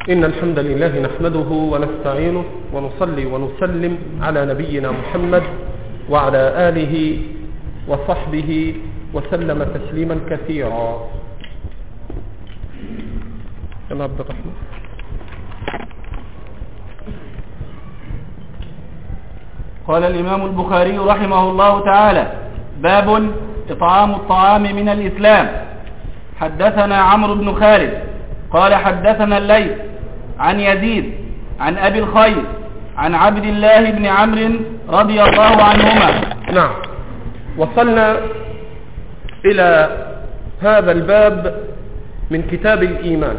إن الحمد لله نحمده ونستعينه ونصلي ونسلم على نبينا محمد وعلى آله وصحبه وسلم تسليما كثيرا. يا عبد الرحمن. قال الإمام البخاري رحمه الله تعالى: باب إطعام الطعام من الإسلام. حدثنا عمرو بن خالد قال حدثنا الليث عن يزيد عن أبي الخير عن عبد الله بن عمرو رضي الله عنهما. نعم، وصلنا إلى هذا الباب من كتاب الإيمان،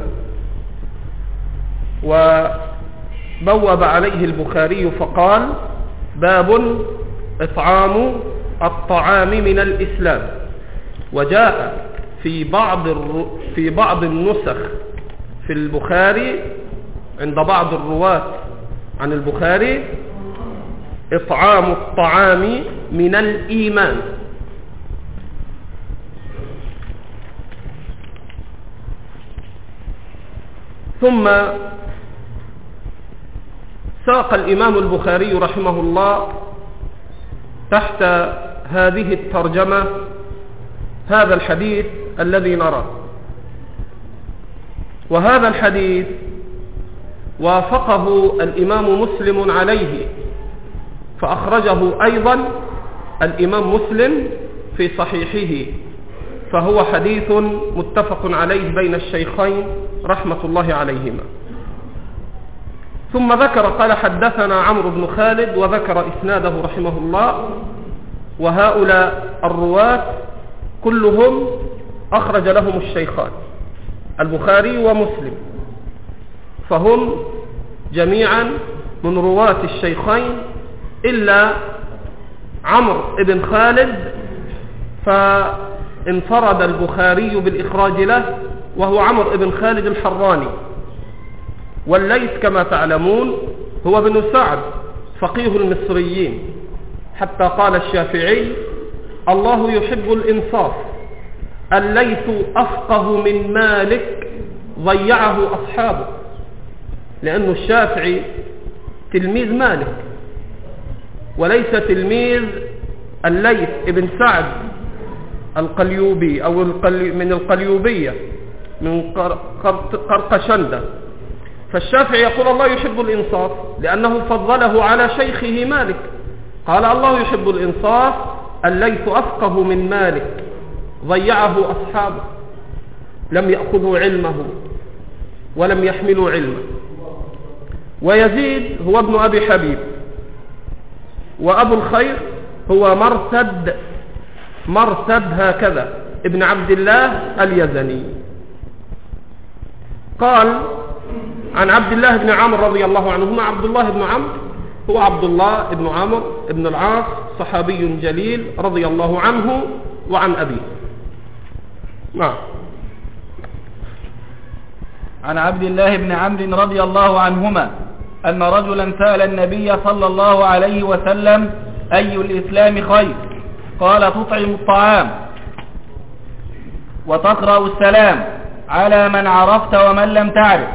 وبوب عليه البخاري فقال: باب إطعام الطعام من الإسلام. وجاء في بعض النسخ في البخاري عند بعض الرواة عن البخاري: إطعام الطعام من الإيمان. ثم ساق الإمام البخاري رحمه الله تحت هذه الترجمة هذا الحديث الذي نراه، وهذا الحديث وافقه الإمام مسلم عليه، فأخرجه أيضا الإمام مسلم في صحيحه، فهو حديث متفق عليه بين الشيخين رحمة الله عليهما. ثم ذكر قال: حدثنا عمرو بن خالد، وذكر إسناده رحمه الله. وهؤلاء الرواة كلهم أخرج لهم الشيخان البخاري ومسلم، فهم جميعا من رواة الشيخين إلا عمرو بن خالد، فانفرد البخاري بالإخراج له، وهو عمرو بن خالد الحراني. والليث كما تعلمون هو بن سعد فقيه المصريين، حتى قال الشافعي: الله يحب الإنصاف، الليث أفقه من مالك ضيعه أصحابه. لأن الشافعي تلميذ مالك وليس تلميذ الليث ابن سعد القليوبي أو من القليوبية من قرقشندة. فالشافعي يقول الله يحب الإنصاف لأنه فضله على شيخه مالك، قال الله يحب الإنصاف، الليث أفقه من مالك ضيعه أصحابه، لم يأخذوا علمه ولم يحملوا علمه. ويزيد هو ابن أبي حبيب، وأبو الخير هو مرثد هكذا ابن عبد الله اليزني. قال عن عبد الله بن عمرو رضي الله عنهما: عبد الله بن عمرو هو عبد الله بن عمرو بن العاص، صحابي جليل رضي الله عنه وعن أبيه. نعم. عن عبد الله بن عمرو رضي الله عنهما أن رجلا سأل النبي صلى الله عليه وسلم: أي الإسلام خير؟ قال: تطعم الطعام وتقرأ السلام على من عرفت ومن لم تعرف.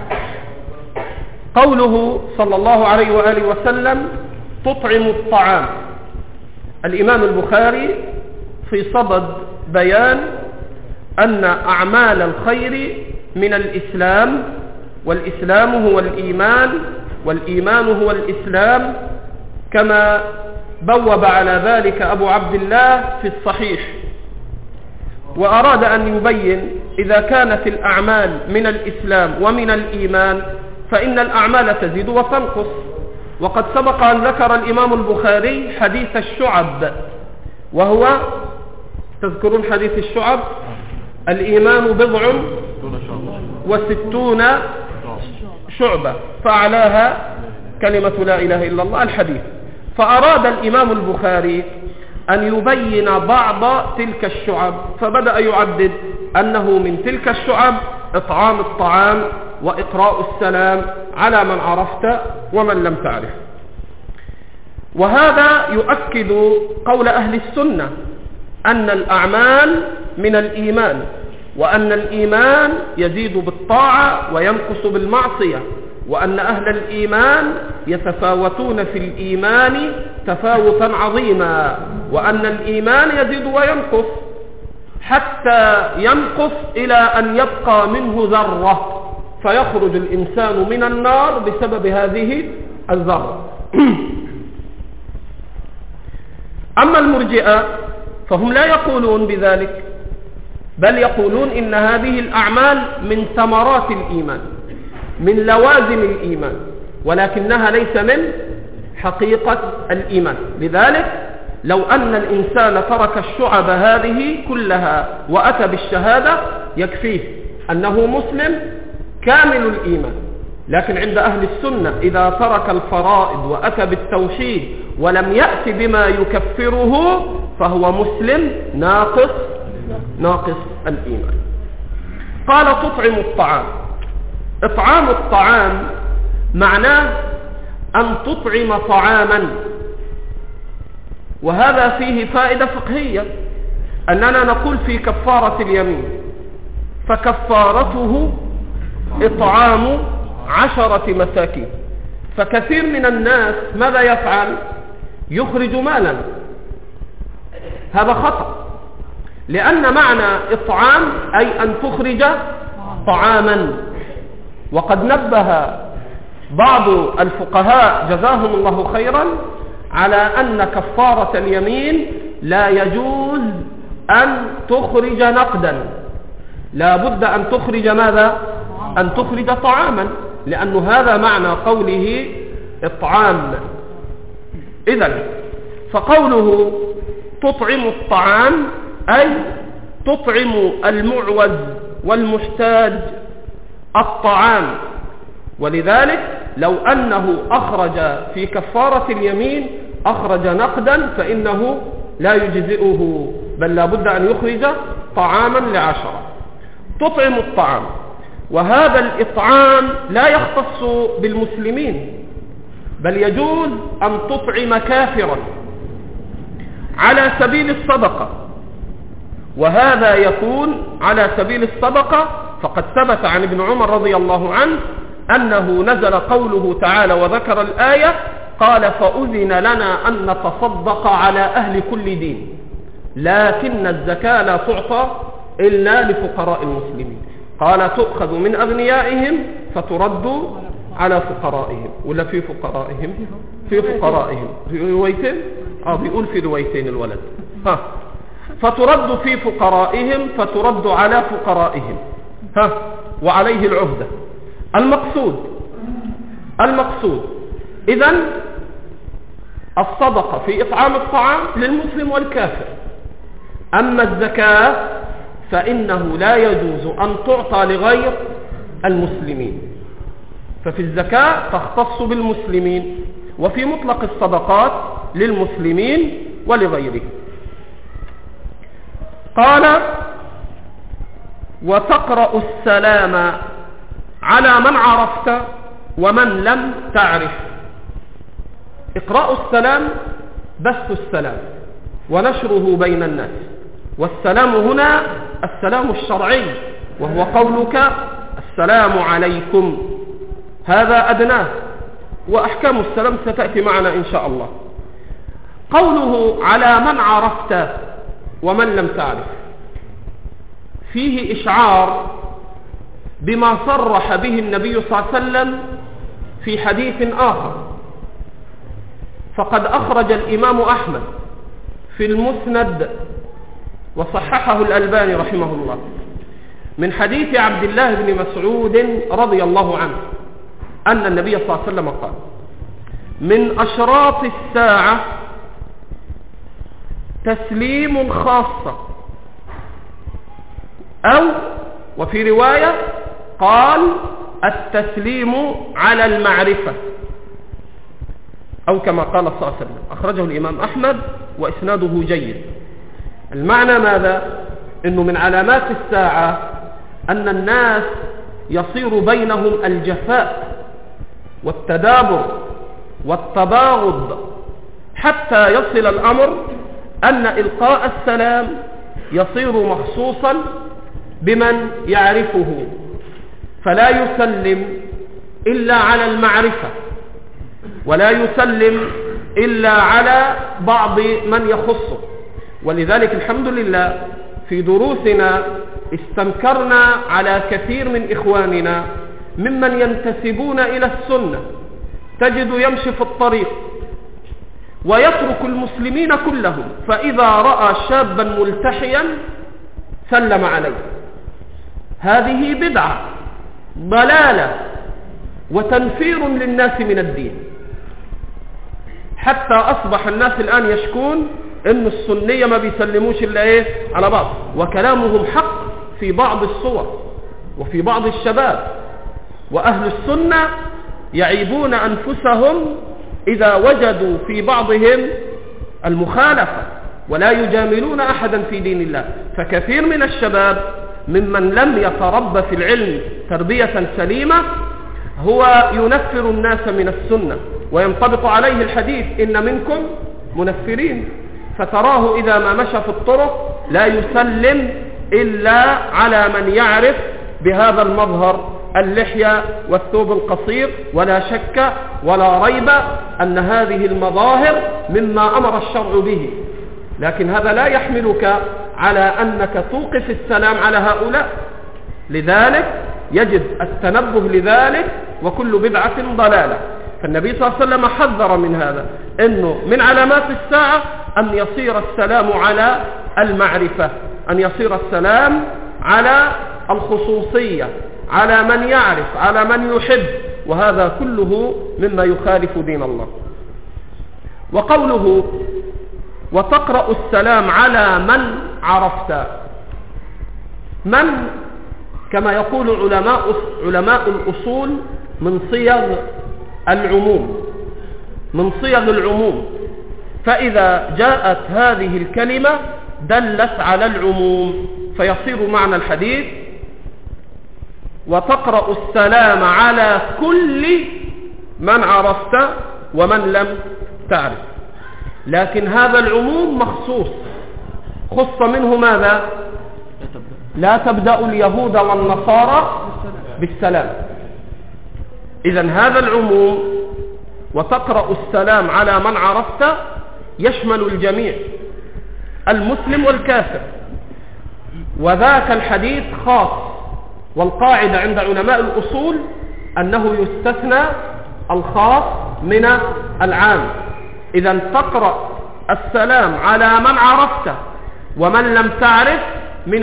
قوله صلى الله عليه وآله وسلم تطعم الطعام، الإمام البخاري في صدد بيان أن أعمال الخير من الإسلام، والإسلام هو الإيمان، والإيمان هو الإسلام، كما بوب على ذلك أبو عبد الله في الصحيح. وأراد أن يبين إذا كانت الأعمال من الإسلام ومن الإيمان فإن الأعمال تزيد وتنقص. وقد سبق أن ذكر الإمام البخاري حديث الشعب، وهو تذكرون حديث الشعب: الإيمان 67 شعبة فأعلاها كلمة لا إله إلا الله، الحديث. فأراد الإمام البخاري أن يبين بعض تلك الشعب، فبدأ يعدد أنه من تلك الشعب إطعام الطعام وإقراء السلام على من عرفت ومن لم تعرف. وهذا يؤكد قول أهل السنة أن الأعمال من الإيمان، وأن الإيمان يزيد بالطاعة وينقص بالمعصية، وأن أهل الإيمان يتفاوتون في الإيمان تفاوتا عظيما، وأن الإيمان يزيد وينقص حتى ينقص إلى أن يبقى منه ذرة فيخرج الإنسان من النار بسبب هذه الذرة. أما المرجئة فهم لا يقولون بذلك، بل يقولون إن هذه الأعمال من ثمرات الإيمان، من لوازم الإيمان، ولكنها ليس من حقيقة الإيمان. لذلك لو أن الإنسان ترك الشعب هذه كلها وأتى بالشهادة يكفيه أنه مسلم كامل الإيمان. لكن عند أهل السنة إذا ترك الفرائض وأتى بالتوحيد ولم يأتي بما يكفره فهو مسلم ناقص الإيمان. قال تطعم الطعام. إطعام الطعام معناه أن تطعم طعاما، وهذا فيه فائدة فقهية، أننا نقول في كفارة اليمين فكفارته إطعام 10 مساكين. فكثير من الناس ماذا يفعل؟ يخرج مالا. هذا خطأ، لأن معنى إطعام أي أن تخرج طعاما. وقد نبه بعض الفقهاء جزاهم الله خيرا على أن كفارة اليمين لا يجوز أن تخرج نقدا، لا بد أن تخرج ماذا؟ أن تخرج طعاما، لأن هذا معنى قوله إطعام. إذن فقوله تطعم الطعام أي تطعم المعوز والمحتاج الطعام. ولذلك لو أنه أخرج في كفارة اليمين أخرج نقدا فإنه لا يجزئه، بل لا بد أن يخرج طعاما ل10. تطعم الطعام، وهذا الإطعام لا يختص بالمسلمين، بل يجوز أن تطعم كافرا على سبيل الصدقة، وهذا يكون على سبيل الصدقة. فقد ثبت عن ابن عمر رضي الله عنه أنه نزل قوله تعالى وذكر الآية قال فأذن لنا أن نتصدق على أهل كل دين، لكن الزكاة لا تعطى إلا لفقراء المسلمين. قال تؤخذ من أغنيائهم فترد على فقرائهم، ولا في فقرائهم؟ في فقرائهم. في روايتين بيقول في روايتين الولد فترد في فقرائهم فترد على فقرائهم وعليه العهدة. المقصود إذن الصدقة في إطعام الطعام للمسلم والكافر. أما الزكاة فإنه لا يجوز أن تعطى لغير المسلمين، ففي الزكاة تختص بالمسلمين، وفي مطلق الصدقات للمسلمين ولغيره. قال وتقرأ السلام على من عرفت ومن لم تعرف. اقرأوا السلام بث السلام ونشره بين الناس، والسلام هنا السلام الشرعي وهو قولك السلام عليكم، هذا أدناه، وأحكام السلام ستأتي معنا إن شاء الله. قوله على من عرفت ومن لم تعرف فيه إشعار بما صرح به النبي صلى الله عليه وسلم في حديث آخر. فقد أخرج الإمام أحمد في المسند وصححه الألباني رحمه الله من حديث عبد الله بن مسعود رضي الله عنه أن النبي صلى الله عليه وسلم قال من أشراط الساعة تسليم خاصة، أو وفي رواية قال التسليم على المعرفة، أو كما قال صلى الله عليه وسلم. أخرجه الإمام أحمد وإسناده جيد. المعنى ماذا؟ إنه من علامات الساعة أن الناس يصير بينهم الجفاء والتدابر والتباغض، حتى يصل الأمر أن إلقاء السلام يصير مخصوصا بمن يعرفه، فلا يسلم إلا على المعرفة، ولا يسلم إلا على بعض من يخصه. ولذلك الحمد لله في دروسنا استنكرنا على كثير من إخواننا ممن ينتسبون إلى السنة، تجد يمشي في الطريق ويترك المسلمين كلهم، فإذا رأى شابا ملتحيا سلم عليه. هذه بدعة ضلالة وتنفير للناس من الدين، حتى أصبح الناس الآن يشكون إن السنية ما بيسلموش إلا على بعض، وكلامهم حق في بعض الصور وفي بعض الشباب. وأهل السنة يعيبون أنفسهم إذا وجدوا في بعضهم المخالفة، ولا يجاملون أحدا في دين الله. فكثير من الشباب ممن لم يتربى في العلم تربية سليمة هو ينفر الناس من السنة، وينطبق عليه الحديث إن منكم منفرين، فتراه إذا ما مشى في الطرق لا يسلم إلا على من يعرف بهذا المظهر، اللحية والثوب القصير. ولا شك ولا ريب أن هذه المظاهر مما أمر الشرع به، لكن هذا لا يحملك على أنك توقف السلام على هؤلاء. لذلك يجب التنبه لذلك، وكل بدعة ضلالة. فالنبي صلى الله عليه وسلم حذر من هذا، أنه من علامات الساعة أن يصير السلام على المعرفة، أن يصير السلام على الخصوصية، على من يعرف، على من يحب، وهذا كله مما يخالف دين الله. وقوله وتقرأ السلام على من عرفت، من كما يقول علماء الأصول من صيغ العموم، من صيغ العموم، فإذا جاءت هذه الكلمة دلت على العموم، فيصير معنى الحديث وتقرأ السلام على كل من عرفت ومن لم تعرف. لكن هذا العموم مخصوص، خص منه ماذا؟ لا تبدأ اليهود والنصارى بالسلام. إذن هذا العموم وتقرأ السلام على من عرفت يشمل الجميع، المسلم والكافر، وذاك الحديث خاص. والقاعدة عند علماء الأصول أنه يستثنى الخاص من العام. إذن تقرأ السلام على من عرفت ومن لم تعرف من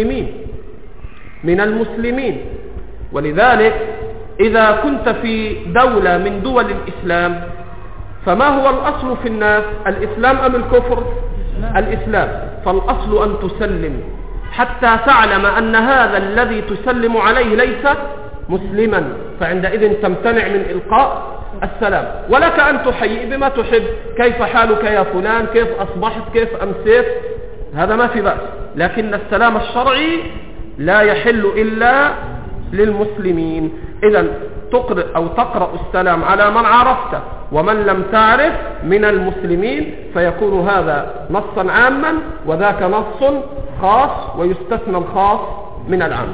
المسلمين. ولذلك إذا كنت في دولة من دول الإسلام فما هو الأصل في الناس؟ الإسلام أم الكفر؟ الإسلام. فالأصل أن تسلم حتى تعلم أن هذا الذي تسلم عليه ليس مسلما، فعندئذ تمتنع من إلقاء السلام. ولك أن تحيي بما تحب، كيف حالك يا فلان، كيف أصبحت، كيف أمسيت، هذا ما في بأس. لكن السلام الشرعي لا يحل إلا للمسلمين. إذن تقرأ السلام على من عرفت ومن لم تعرف من المسلمين، فيكون هذا نصا عاما وذاك نص خاص، ويستثنى الخاص من العام.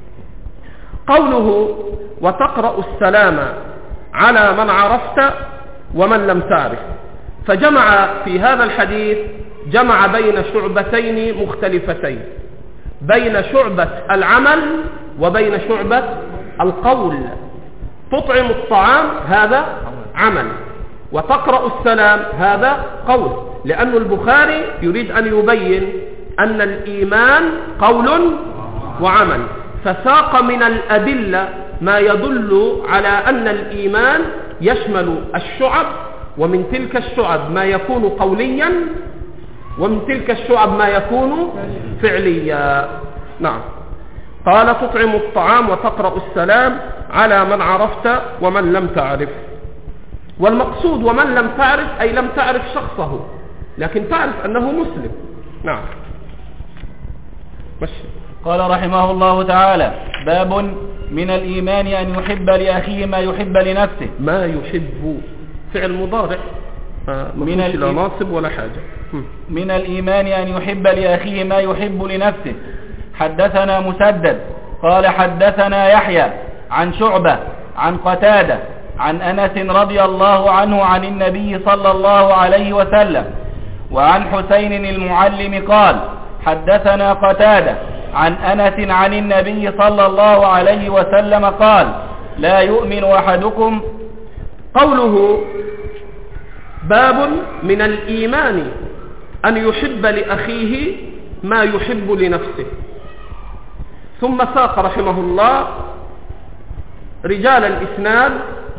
قوله وتقرأ السلام على من عرفت ومن لم تعرف، فجمع في هذا الحديث جمع بين شعبتين مختلفتين، بين شعبة العمل وبين شعبة القول. تطعم الطعام هذا عمل، وتقرأ السلام هذا قول، لأن البخاري يريد أن يبين أن الإيمان قول وعمل، فساق من الأدلة ما يدل على أن الإيمان يشمل الشعب، ومن تلك الشعب ما يكون قوليا، ومن تلك الشعب ما يكون فعليا. نعم. قال تطعم الطعام وتقرأ السلام على من عرفت ومن لم تعرف. والمقصود ومن لم تعرف أي لم تعرف شخصه، لكن تعرف أنه مسلم. نعم. مشي. قال رحمه الله تعالى: باب من الإيمان أن يحب لأخيه ما يحب لنفسه. ما يحب فعل مضارع، من لا ناصب ولا حاجة. من الإيمان أن يحب لأخيه ما يحب لنفسه، حدثنا مسدد قال حدثنا يحيى عن شعبة عن قتادة عن أنس رضي الله عنه عن النبي صلى الله عليه وسلم. وعن حسين المعلم قال حدثنا قتادة عن أنس عن النبي صلى الله عليه وسلم قال لا يؤمن أحدكم. قوله باب من الإيمان أن يحب لأخيه ما يحب لنفسه. ثم ساق رحمه الله رجال الإسناد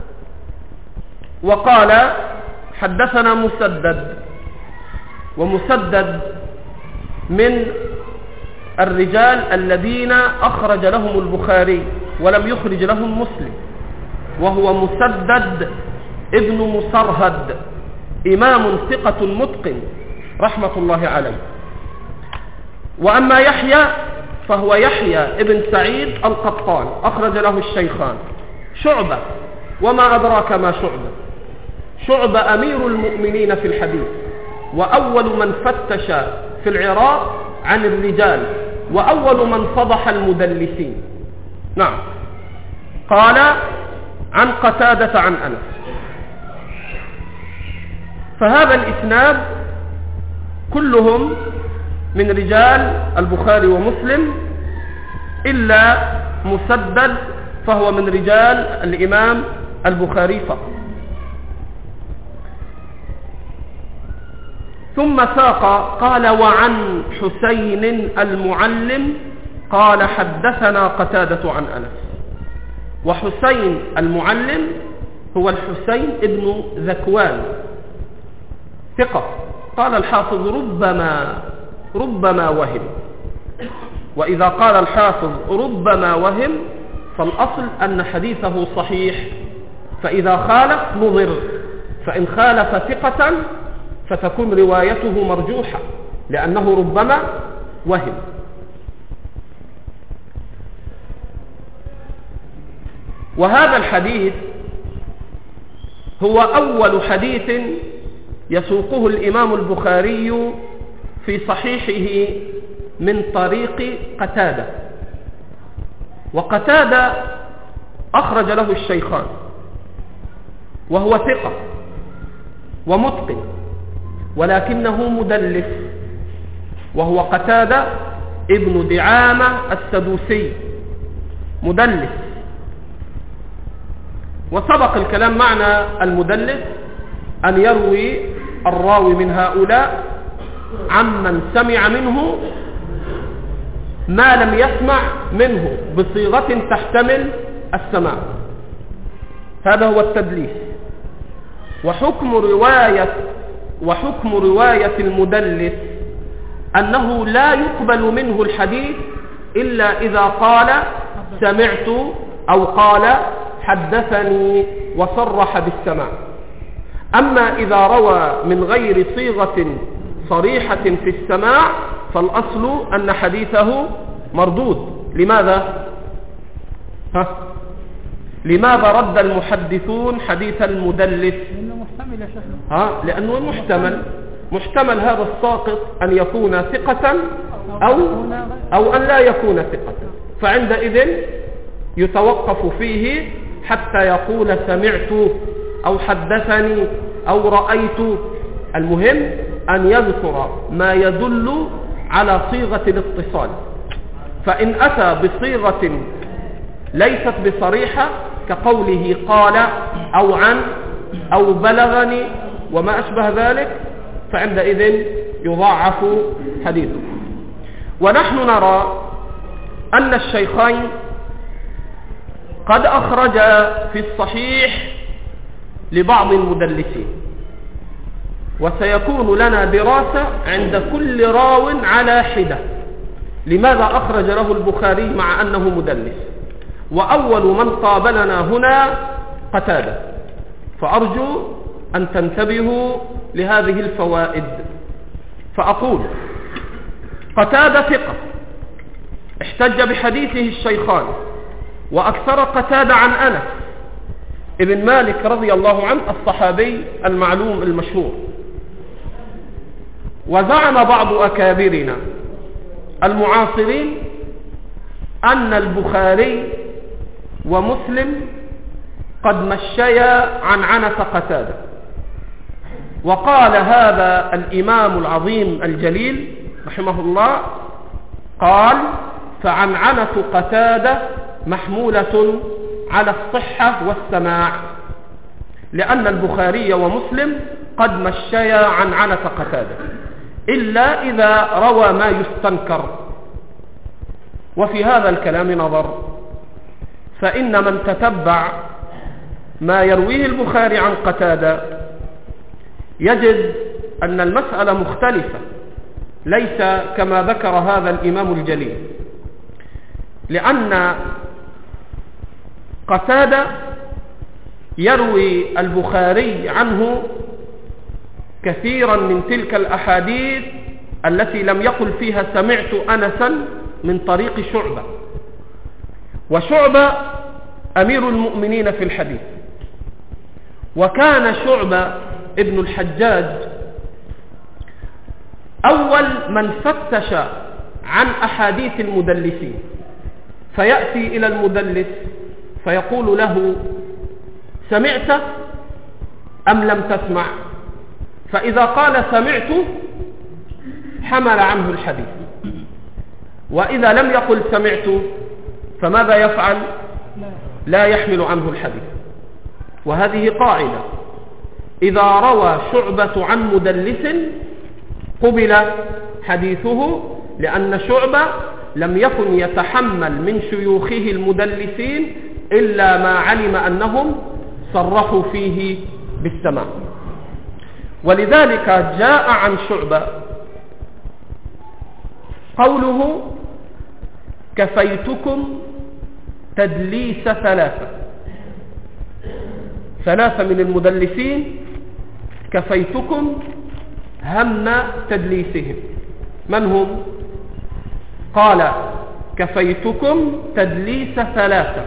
وقال حدثنا مسدد، ومسدد من الرجال الذين أخرج لهم البخاري ولم يخرج لهم مسلم، وهو مسدد ابن مصرهد، إمام ثقة متقن رحمة الله عليه. وأما يحيى فهو يحيى ابن سعيد القطان، أخرج له الشيخان. شعبة، وما أدراك ما شعبة؟ شعبة أمير المؤمنين في الحديث، وأول من فتش في العراق عن الرجال، وأول من فضح المدلسين. نعم. قال عن قتادة عن أنس. فهذا الإسناد كلهم من رجال البخاري ومسلم إلا مسدد، فهو من رجال الإمام البخاري فقط. ثم ساق قال وعن حسين المعلم قال حدثنا قتادة عن أنس. وحسين المعلم هو الحسين ابن ذكوان ثقة. قال الحافظ ربما وهم، وإذا قال الحافظ ربما وهم فالأصل أن حديثه صحيح، فإذا خالف نظر، فإن خالف ثقة فتكون روايته مرجوحة لأنه ربما وهم. وهذا الحديث هو أول حديث يسوقه الإمام البخاري في صحيحه من طريق قتادة. وقتادة أخرج له الشيخان، وهو ثقة ومتقن، ولكنه مدلس، وهو قتادة ابن دعامة السدوسي، مدلس. وسبق الكلام معنى المدلس أن يروي الراوي من هؤلاء عمن سمع منه ما لم يسمع منه بصيغة تحتمل السماع، هذا هو التدليس. وحكم رواية المدلس أنه لا يقبل منه الحديث إلا إذا قال سمعت أو قال حدثني وصرح بالسماع. أما إذا روى من غير صيغة صريحة في السماع فالأصل أن حديثه مردود. لماذا؟ لماذا رد المحدثون حديث المدلس؟ لأنه محتمل هذا الساقط أن يكون ثقة أو أن لا يكون ثقة، فعندئذ يتوقف فيه حتى يقول سمعت أو حدثني أو رأيت. المهم أن يذكر ما يدل على صيغة الاتصال، فإن أتى بصيغة ليست بصريحة كقوله قال أو عن أو بلغني وما أشبه ذلك فعندئذ يضاعف حديثه. ونحن نرى أن الشيخين قد أخرج في الصحيح لبعض المدلسين، وسيكون لنا دراسة عند كل راو على حدة لماذا أخرج له البخاري مع أنه مدلس. وأول من قابلنا هنا قتادة، فأرجو أن تنتبهوا لهذه الفوائد. فأقول قتادة ثقة احتج بحديثه الشيخان، وأكثر قتادة عن أنس ابن مالك رضي الله عنه الصحابي المعلوم المشهور. وزعم بعض أكابرنا المعاصرين أن البخاري ومسلم قد مشيا عنعنة قتادة. وقال هذا الإمام العظيم الجليل رحمه الله، قال: فعنعنة قتادة محمولة على الصحة والسماع، لأن البخاري ومسلم قد مشيا عنعنة قتادة، إلا إذا روى ما يستنكر. وفي هذا الكلام نظر، فإن من تتبع ما يرويه البخاري عن قتادة يجد أن المسألة مختلفة، ليس كما ذكر هذا الإمام الجليل، لأن قتادة يروي البخاري عنه كثيرا من تلك الأحاديث التي لم يقل فيها سمعت أنسا من طريق شعبة، وشعبة أمير المؤمنين في الحديث. وكان شعبة ابن الحجاج أول من فتش عن أحاديث المدلسين، فيأتي إلى المدلس فيقول له: سمعت أم لم تسمع؟ فإذا قال سمعت حمل عنه الحديث، وإذا لم يقل سمعت فماذا يفعل؟ لا يحمل عنه الحديث. وهذه قاعدة: إذا روى شعبة عن مدلس قبل حديثه، لأن شعبة لم يكن يتحمل من شيوخه المدلسين إلا ما علم أنهم صرحوا فيه بالسماع. ولذلك جاء عن شعبة قوله: كفيتكم تدليس ثلاثة من المدلسين كفيتكم هم تدليسهم. من هم؟ قال: كفيتكم تدليس ثلاثة: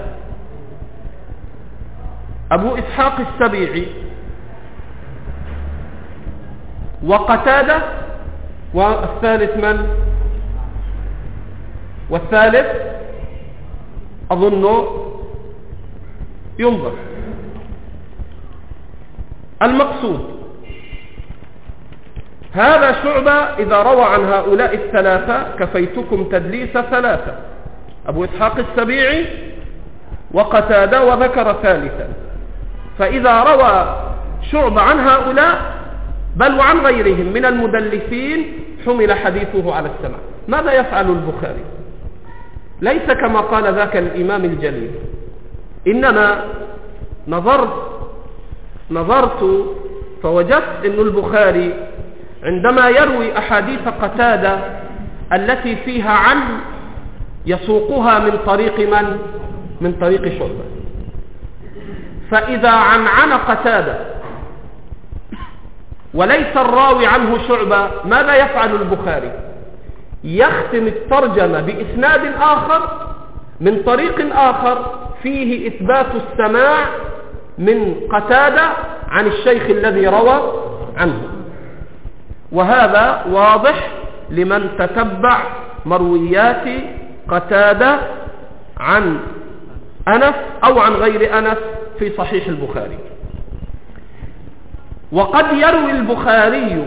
أبو إسحاق السبيعي، وقتادة، والثالث من؟ والثالث أظن ينظر. المقصود هذا شعبة إذا روى عن هؤلاء الثلاثة كفيتكم تدليس ثلاثة: أبو إسحاق السبيعي وقتادة، وذكر ثالثا. فإذا روى شعبة عن هؤلاء بل وعن غيرهم من المدلسين حمل حديثه على السماع. ماذا يفعل البخاري؟ ليس كما قال ذاك الإمام الجليل، إنما نظرت فوجدت أن البخاري عندما يروي أحاديث قتادة التي فيها عن يسوقها من طريق من؟ من طريق شعبة. فإذا عن قتادة وليس الراوي عنه شعبة، ماذا يفعل البخاري؟ يختم الترجمة بإسناد آخر من طريق آخر فيه إثبات السماع من قتادة عن الشيخ الذي روى عنه. وهذا واضح لمن تتبع مرويات قتادة عن أنس أو عن غير أنس في صحيح البخاري. وقد يروي البخاري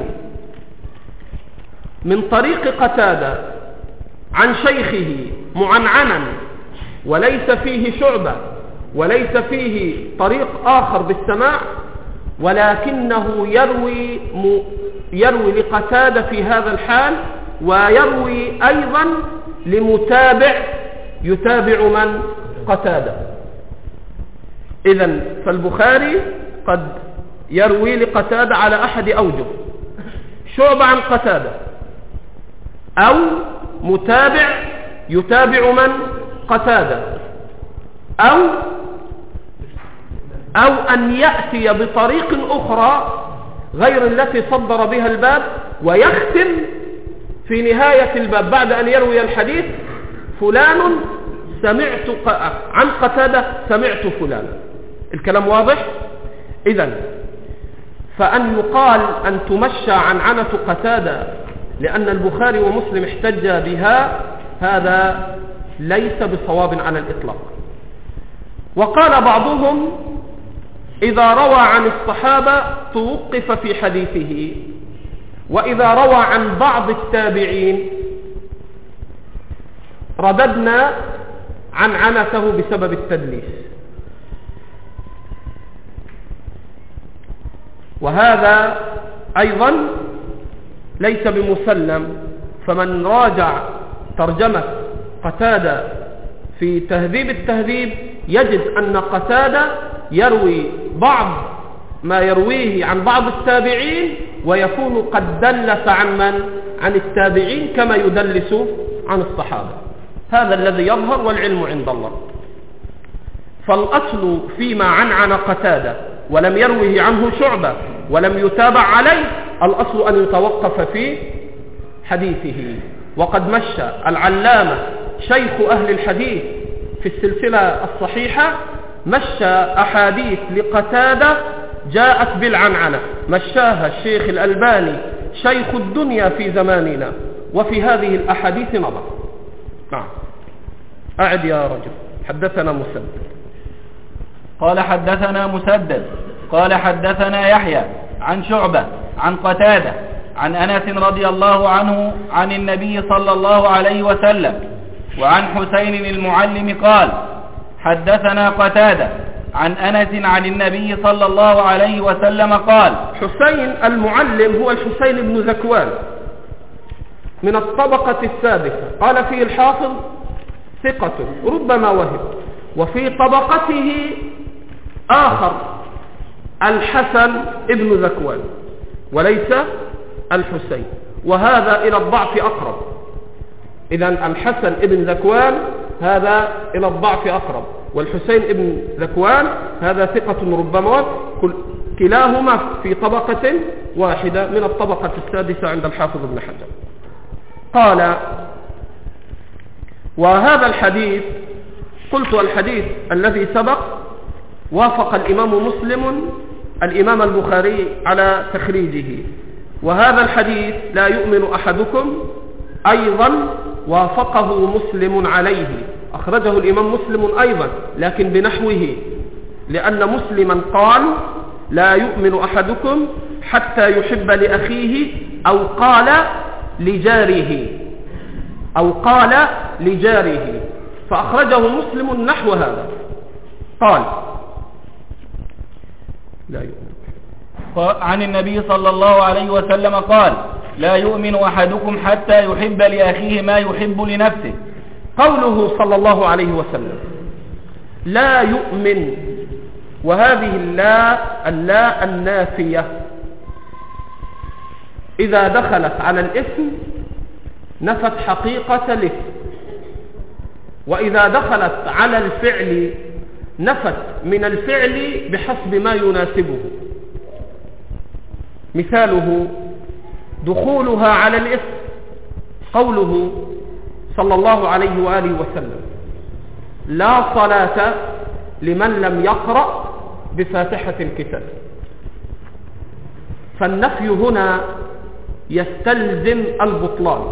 من طريق قتادة عن شيخه معنعنا وليس فيه شعبة وليس فيه طريق آخر بالسماع، ولكنه يروي لقتادة في هذا الحال، ويروي أيضا لمتابع يتابع من؟ قتادة. إذن فالبخاري قد يروي لقتادة على أحد أوجه: شعبة عن قتادة، أو متابع يتابع من؟ قتادة، أو أن يأتي بطريق أخرى غير التي صدر بها الباب، ويختم في نهاية الباب بعد أن يروي الحديث: فلان سمعت عن قتادة سمعت فلان. الكلام واضح؟ إذن فأن يقال أن تمشى عنعنة قتادة لأن البخاري ومسلم احتج بها، هذا ليس بصواب على الإطلاق. وقال بعضهم إذا روى عن الصحابة توقف في حديثه، وإذا روى عن بعض التابعين رددنا عنعنته بسبب التدليس. وهذا أيضا ليس بمسلم، فمن راجع ترجمة قتادة في تهذيب التهذيب يجد أن قتادة يروي بعض ما يرويه عن بعض التابعين ويكون قد دلس عن من؟ عن التابعين كما يدلس عن الصحابة. هذا الذي يظهر والعلم عند الله. فالأصل فيما عنعن قتادة ولم يروه عنه شعبة ولم يتابع عليه، الأصل أن يتوقف في حديثه. وقد مشى العلامة شيخ أهل الحديث في السلسلة الصحيحة مشى أحاديث لقتادة جاءت بالعنعنة، مشاها الشيخ الألباني شيخ الدنيا في زماننا، وفي هذه الأحاديث نظر. نعم. أعد يا رجل. حدثنا مسدد. قال حدثنا مسدد قال حدثنا يحيى عن شعبة عن قتادة عن أنس رضي الله عنه عن النبي صلى الله عليه وسلم وعن حسين المعلم قال حدثنا قتادة عن أنس عن النبي صلى الله عليه وسلم قال. حسين المعلم هو الحسين بن ذكوان من الطبقة السادسة، قال فيه الحافظ ثقة ربما وهم. وفي طبقته آخر الحسن ابن ذكوان وليس الحسين، وهذا إلى الضعف أقرب. إذن الحسن ابن ذكوان هذا إلى الضعف أقرب، والحسين ابن ذكوان هذا ثقة ربما، كلاهما في طبقة واحدة من الطبقة السادسة عند الحافظ ابن حجر. قال وهذا الحديث، قلت الحديث الذي سبق وافق الإمام مسلم الإمام البخاري على تخريجه، وهذا الحديث لا يؤمن أحدكم أيضا وافقه مسلم عليه، أخرجه الإمام مسلم أيضا لكن بنحوه، لأن مسلما قال لا يؤمن أحدكم حتى يحب لأخيه أو قال لجاره، فأخرجه مسلم نحو هذا. قال لا يؤمن عن النبي صلى الله عليه وسلم قال لا يؤمن أحدكم حتى يحب لأخيه ما يحب لنفسه. قوله صلى الله عليه وسلم لا يؤمن، وهذه اللاء النافية إذا دخلت على الاسم نفت حقيقة الاسم، وإذا دخلت على الفعل نفت من الفعل بحسب ما يناسبه. مثاله دخولها على الاسم قوله صلى الله عليه وآله وسلم لا صلاة لمن لم يقرأ بفاتحة الكتاب، فالنفي هنا يستلزم البطلان.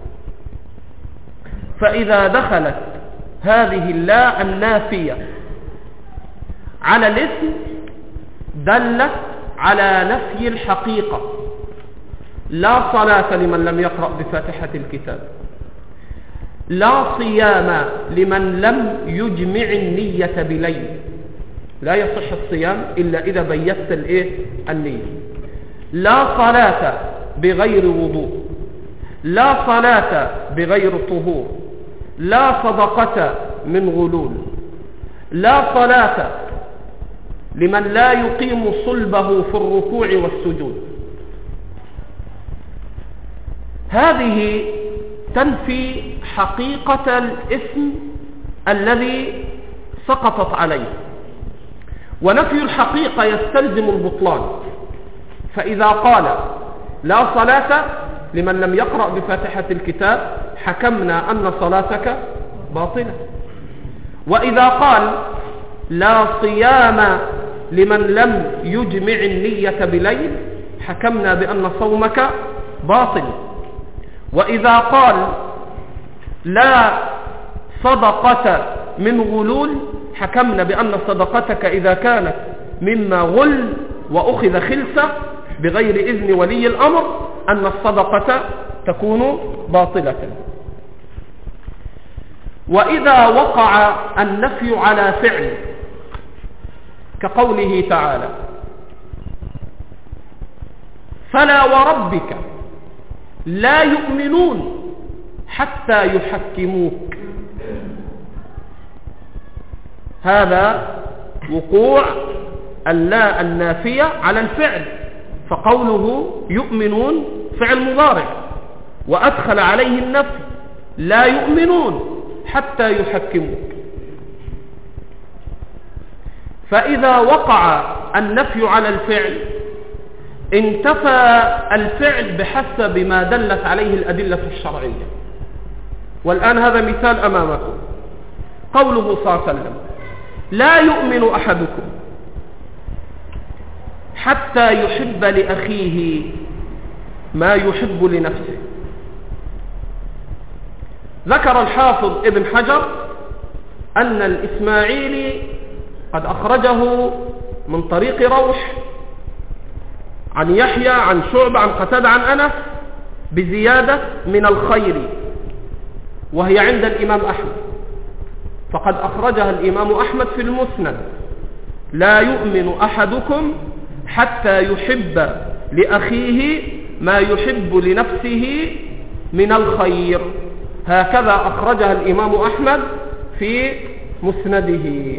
فإذا دخلت هذه اللاء النافية على الاسم دلت على نفي الحقيقة، لا صلاة لمن لم يقرأ بفاتحة الكتاب، لا صيام لمن لم يجمع النية بليل، لا يصح الصيام إلا إذا بيت النية، لا صلاة بغير وضوء، لا صلاة بغير طهور، لا صدقة من غلول، لا صلاة لمن لا يقيم صلبه في الركوع والسجود. هذه تنفي حقيقة الاسم الذي سقطت عليه، ونفي الحقيقة يستلزم البطلان. فإذا قال لا صلاة لمن لم يقرأ بفاتحة الكتاب حكمنا أن صلاتك باطلة، وإذا قال لا صيام لمن لم يجمع النية بليل حكمنا بأن صومك باطل، وإذا قال لا صدقة من غلول، حكمنا بأن صدقتك إذا كانت مما غل وأخذ خلسة بغير إذن ولي الأمر أن الصدقة تكون باطلة. وإذا وقع النفي على فعل كقوله تعالى: فلا وربك لا يؤمنون حتى يحكموك، هذا وقوع اللا النافية على الفعل، فقوله يؤمنون فعل مضارع وأدخل عليه النفي لا يؤمنون حتى يحكموك. فإذا وقع النفي على الفعل انتفى الفعل بحسب ما دلت عليه الأدلة الشرعية. والآن هذا مثال أمامكم، قوله صلى الله عليه وسلم: لا يؤمن أحدكم حتى يحب لأخيه ما يحب لنفسه. ذكر الحافظ ابن حجر أن الإسماعيلي قد أخرجه من طريق روح عن يحيى عن شعبة عن قتادة عن أنس بزيادة من الخير، وهي عند الإمام أحمد، فقد أخرجها الإمام أحمد في المسند: لا يؤمن أحدكم حتى يحب لأخيه ما يحب لنفسه من الخير. هكذا أخرجها الإمام أحمد في مسنده.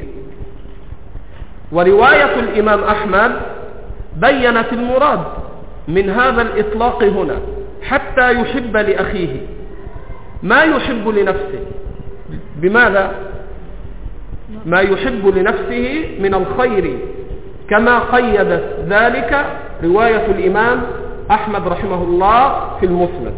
ورواية الإمام أحمد بيّنت المراد من هذا الإطلاق هنا: حتى يحب لأخيه ما يحب لنفسه. بماذا؟ ما يحب لنفسه من الخير، كما قيدت ذلك رواية الإمام أحمد رحمه الله في المسند.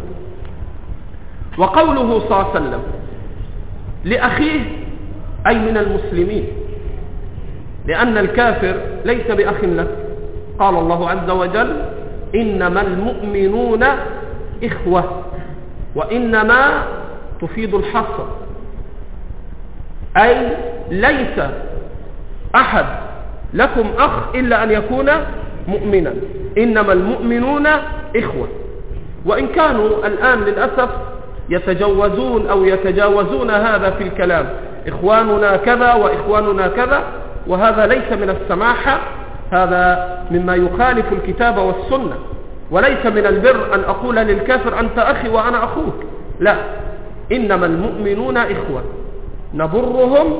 وقوله صلى الله عليه وسلم لأخيه أي من المسلمين، لأن الكافر ليس بأخ لك. قال الله عز وجل: إنما المؤمنون إخوة، وإنما تفيد الحصر، أي ليس أحد لكم أخ إلا أن يكون مؤمنا. إنما المؤمنون إخوة. وإن كانوا الآن للأسف يتجاوزون أو يتجاوزون هذا في الكلام: إخواننا كذا وإخواننا كذا، وهذا ليس من السماحة، هذا مما يخالف الكتاب والسنة. وليس من البر أن أقول للكافر أنت أخي وأنا أخوك، لا، إنما المؤمنون إخوة، نبرهم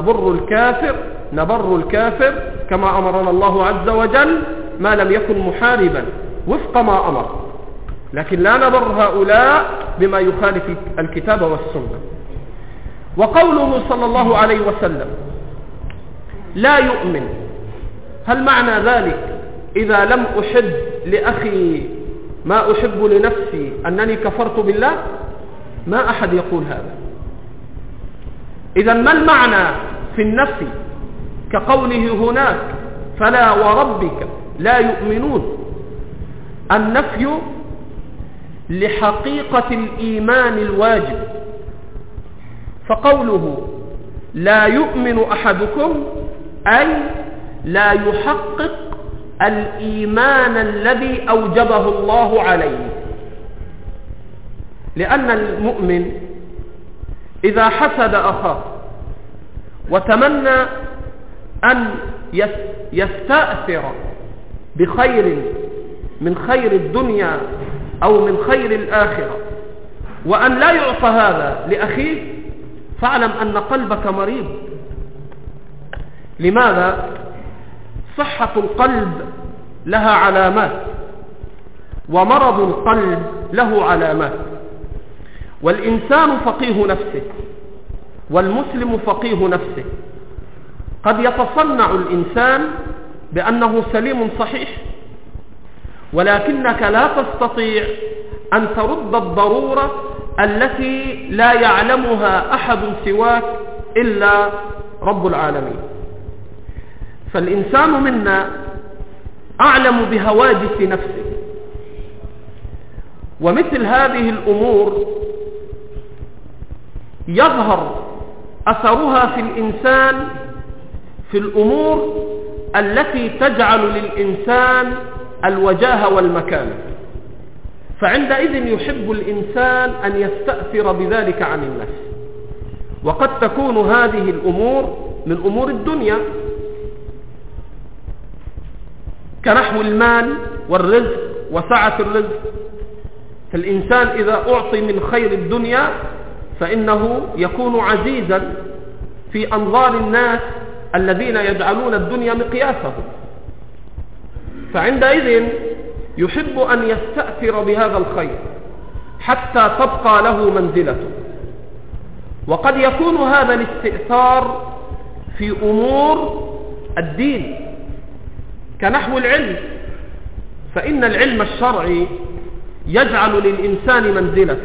نبر الكافر كما أمرنا الله عز وجل، ما لم يكن محاربا وفق ما أمر، لكن لا نبر هؤلاء بما يخالف الكتاب والسنة. وقوله صلى الله عليه وسلم لا يؤمن، هل معنى ذلك إذا لم أحب لأخي ما أحب لنفسي أنني كفرت بالله؟ ما أحد يقول هذا. إذا ما المعنى في النفي كقوله هناك فلا وربك لا يؤمنون؟ النفي لحقيقة الإيمان الواجب، فقوله لا يؤمن أحدكم أي لا يحقق الإيمان الذي أوجبه الله عليه. لأن المؤمن إذا حسد أخاه وتمنى أن يستأثر بخير من خير الدنيا أو من خير الآخرة وأن لا يعطى هذا لأخيه، فاعلم أن قلبك مريض. لماذا؟ صحة القلب لها علامات، ومرض القلب له علامات. والإنسان فقيه نفسه، والمسلم فقيه نفسه. قد يتصنع الإنسان بأنه سليم صحيح، ولكنك لا تستطيع أن ترد الضرورة التي لا يعلمها أحد سواك إلا رب العالمين. فالإنسان منا أعلم بهواجس نفسه، ومثل هذه الأمور يظهر أثرها في الإنسان في الأمور التي تجعل للإنسان الوجاهة والمكانة، فعندئذ يحب الإنسان أن يستأثر بذلك عن الناس. وقد تكون هذه الأمور من أمور الدنيا كنحو المال والرزق وسعة الرزق، فالإنسان إذا أعطي من خير الدنيا فإنه يكون عزيزا في أنظار الناس الذين يجعلون الدنيا مقياسه، فعندئذ يحب أن يستأثر بهذا الخير حتى تبقى له منزلته. وقد يكون هذا الاستئثار في أمور الدين كنحو العلم، فإن العلم الشرعي يجعل للإنسان منزلة،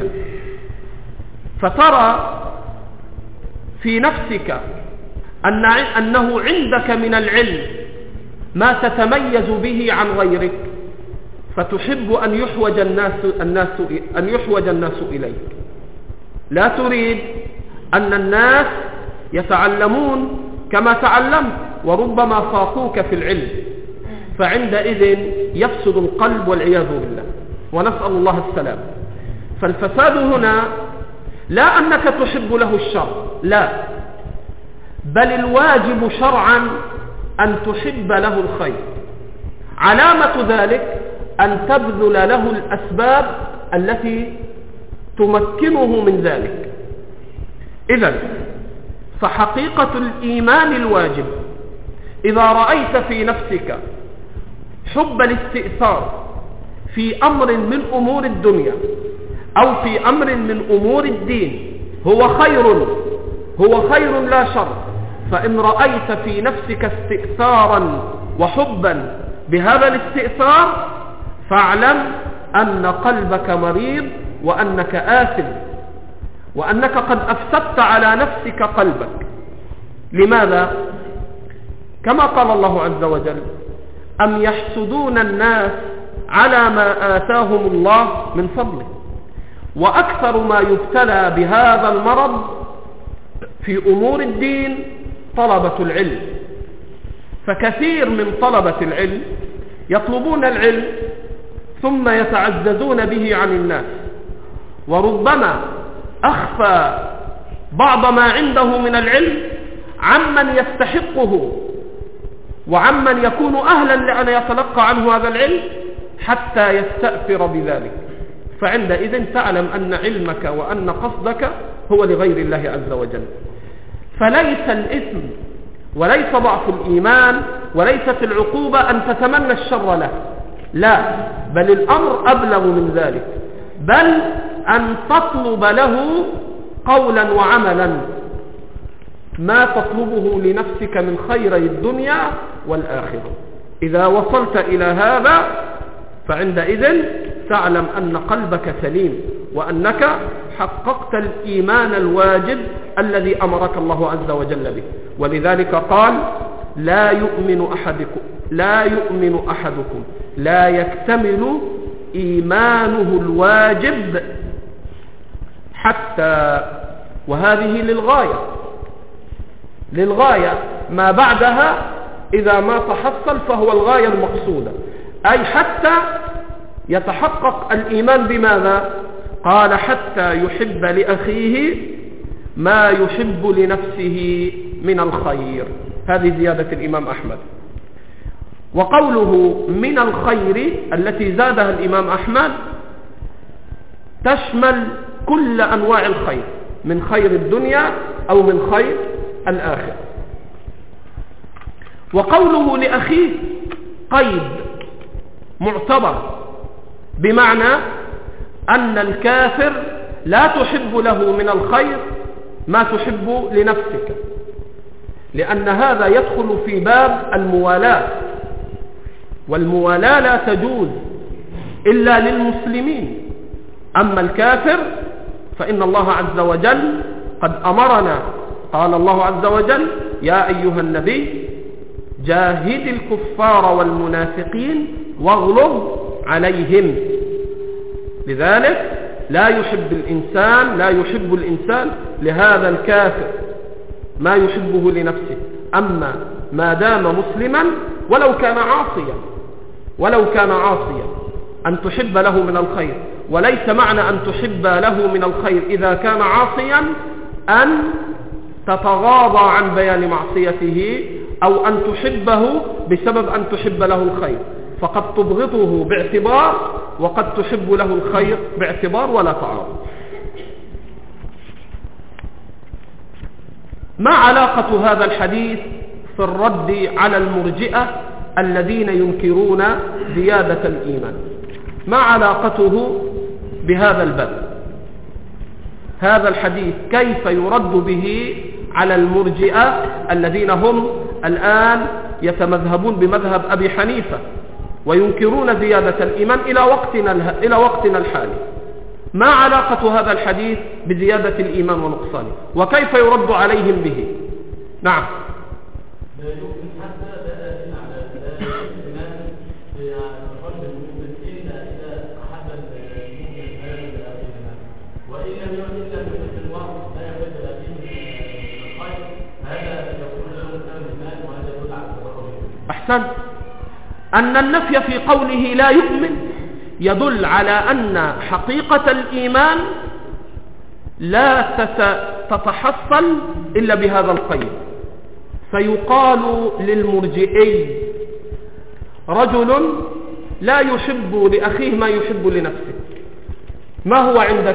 فترى في نفسك أنه عندك من العلم ما تتميز به عن غيرك، فتحب أن يحوج الناس إليك. لا تريد أن الناس يتعلمون كما تعلمت، وربما فاقوك في العلم، فعندئذ يفسد القلب والعياذ بالله، ونسأل الله السلام. فالفساد هنا لا أنك تحب له الشر، لا، بل الواجب شرعا أن تحب له الخير. علامة ذلك أن تبذل له الأسباب التي تمكنه من ذلك. إذن فحقيقة الإيمان الواجب إذا رأيت في نفسك حب الاستئثار في أمر من أمور الدنيا أو في أمر من أمور الدين هو خير لا شر، فإن رأيت في نفسك استئثارا وحبا بهذا الاستئثار فاعلم أن قلبك مريض وأنك آثم، وأنك قد أفسدت على نفسك قلبك. لماذا؟ كما قال الله عز وجل: أم يحسدون الناس على ما آتاهم الله من فضله. وأكثر ما يبتلى بهذا المرض في أمور الدين طلبة العلم، فكثير من طلبة العلم يطلبون العلم ثم يتعززون به عن الناس، وربما أخفى بعض ما عنده من العلم عمن يستحقه وعمن يكون أهلا لأن يتلقى عنه هذا العلم حتى يستأثر بذلك. فعندئذ تعلم أن علمك وأن قصدك هو لغير الله عز وجل. فليس الإثم وليس ضعف الإيمان وليست العقوبة أن تتمنى الشر له، لا، بل الأمر أبلغ من ذلك، بل أن تطلب له قولا وعملا ما تطلبه لنفسك من خير الدنيا والآخرة. إذا وصلت إلى هذا فعندئذ تعلم أن قلبك سليم وأنك حققت الإيمان الواجب الذي أمرك الله عز وجل به. ولذلك قال: لا يؤمن أحدكم لا يكتمل إيمانه الواجب حتى، وهذه للغاية ما بعدها إذا ما تحصل فهو الغاية المقصودة، أي حتى يتحقق الإيمان بماذا؟ قال: حتى يحب لأخيه ما يحب لنفسه من الخير. هذه زيادة الإمام أحمد. وقوله من الخير التي زادها الإمام أحمد تشمل كل أنواع الخير، من خير الدنيا أو من خير الآخرة. وقوله لأخيه قيد معتبر، بمعنى أن الكافر لا تحب له من الخير ما تحب لنفسك، لأن هذا يدخل في باب الموالاة، والموالاة لا تجوز إلا للمسلمين. أما الكافر فإن الله عز وجل قد أمرنا، قال الله عز وجل: يا أيها النبي جاهد الكفار والمنافقين واغلظ عليهم. لذلك لا يحب الإنسان لهذا الكافر ما يحبه لنفسه. أما ما دام مسلما ولو كان عاصيا أن تحب له من الخير، وليس معنى أن تحب له من الخير إذا كان عاصيا أن تتغاضى عن بيان معصيته، أو أن تحبه بسبب أن تحب له الخير، فقد تبغضه باعتبار وقد تحب له الخير باعتبار، ولا تعارض. ما علاقة هذا الحديث في الرد على المرجئة الذين ينكرون زيادة الإيمان؟ ما علاقته بهذا الباب؟ هذا الحديث كيف يرد به على المرجئة الذين هم الآن يتمذهبون بمذهب أبي حنيفة وينكرون زيادة الإيمان إلى وقتنا الحالي؟ ما علاقة هذا الحديث بزيادة الإيمان ونقصانه، وكيف يرد عليهم به؟ نعم. أحسن. أن النفي في قوله لا يؤمن يدل على أن حقيقة الإيمان لا تتحصل إلا بهذا القيد. فيقال للمرجئي: رجل لا يحب لأخيه ما يحب لنفسه، ما هو عندك؟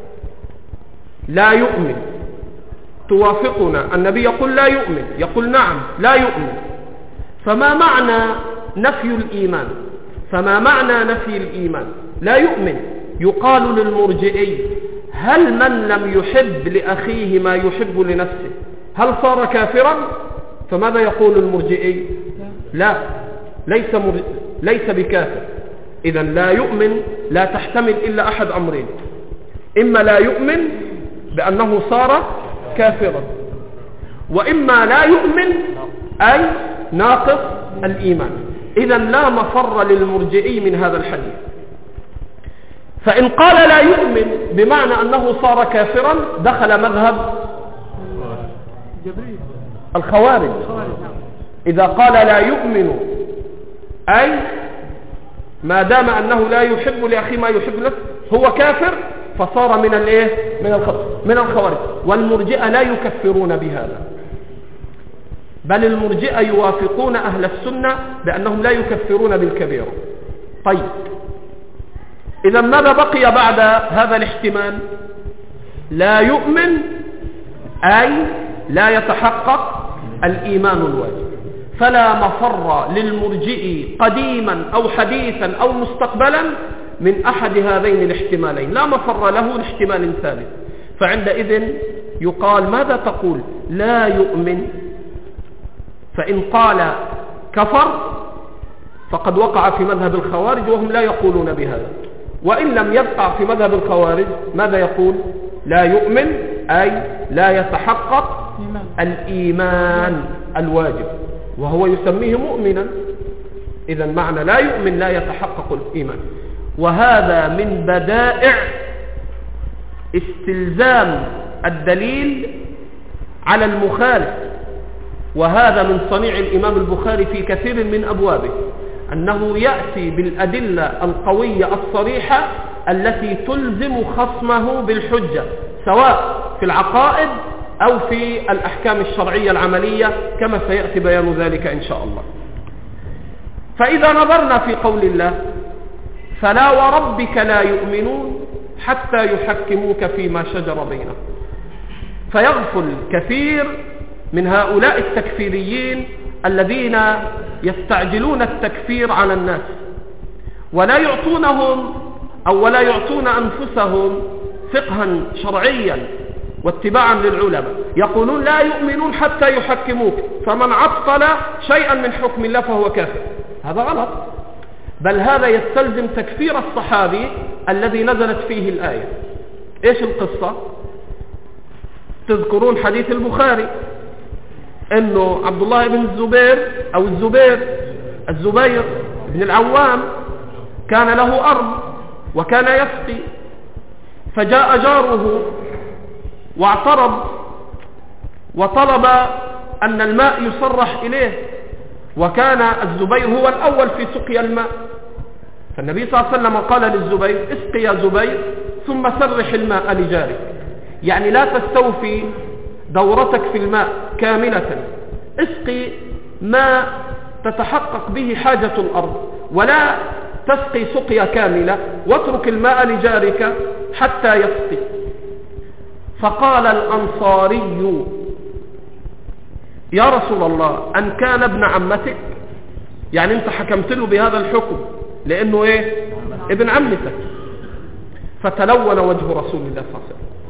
لا يؤمن. توافقنا؟ النبي يقول لا يؤمن، يقول نعم لا يؤمن. فما معنى نفي الإيمان؟ فما معنى نفي الإيمان؟ لا يؤمن. يقال للمرجئي: هل من لم يحب لأخيه ما يحب لنفسه هل صار كافرا؟ فماذا يقول المرجئي؟ لا، ليس بكافر. إذا لا يؤمن لا تحتمل إلا أحد أمرين: إما لا يؤمن بأنه صار كافرا، وإما لا يؤمن أي ناقص الإيمان. إذا لا مفر للمرجئي من هذا الحديث. فإن قال لا يؤمن بمعنى أنه صار كافرا دخل مذهب الخوارج. إذا قال لا يؤمن أي ما دام أنه لا يحب لأخيه ما يحب له هو كافر، فصار من الخوارج. والمرجئة لا يكفرون بهذا، بل المرجئة يوافقون أهل السنة بأنهم لا يكفرون بالكبيرة. طيب، إذا ماذا بقي بعد هذا الاحتمال؟ لا يؤمن أي لا يتحقق الإيمان الواجب. فلا مفر للمرجئ قديما أو حديثا أو مستقبلا من أحد هذين الاحتمالين، لا مفر له الاحتمال ثالث. فعندئذ يقال: ماذا تقول؟ لا يؤمن. فإن قال كفر فقد وقع في مذهب الخوارج وهم لا يقولون بهذا. وإن لم يقع في مذهب الخوارج ماذا يقول؟ لا يؤمن أي لا يتحقق الإيمان الواجب، وهو يسميه مؤمنا. إذا معنى لا يؤمن لا يتحقق الإيمان. وهذا من بدائع استلزام الدليل على المخالف. وهذا من صنيع الإمام البخاري في كثير من أبوابه، أنه يأتي بالأدلة القوية الصريحة التي تلزم خصمه بالحجة، سواء في العقائد أو في الأحكام الشرعية العملية، كما سيأتي بيان ذلك إن شاء الله. فإذا نظرنا في قول الله: فلا وربك لا يؤمنون حتى يحكموك فيما شجر بينهم، فيغفل كثير من هؤلاء التكفيريين الذين يستعجلون التكفير على الناس، ولا يعطونهم أو ولا يعطون أنفسهم فقها شرعيا واتباعا للعلماء. يقولون لا يؤمنون حتى يحكموك، فمن عطل شيئا من حكم الله فهو كافر. هذا غلط، بل هذا يستلزم تكفير الصحابي الذي نزلت فيه الآية. إيش القصة؟ تذكرون حديث البخاري أنه عبد الله بن الزبير أو الزبير بن العوام كان له أرض وكان يسقي، فجاء جاره واعترض وطلب أن الماء يصرح إليه، وكان الزبير هو الأول في سقي الماء، فالنبي صلى الله عليه وسلم قال للزبير اسقي يا زبير ثم سرح الماء لجارك، يعني لا تستوفي دورتك في الماء كاملة، اسقي ما تتحقق به حاجة الأرض، ولا تسقي سقيا كاملة واترك الماء لجارك حتى يسقي. فقال الأنصاري يا رسول الله أن كان ابن عمتك، يعني انت حكمت له بهذا الحكم لأنه ايه ابن عمتك. فتلون وجه رسول الله صلى الله عليه وسلم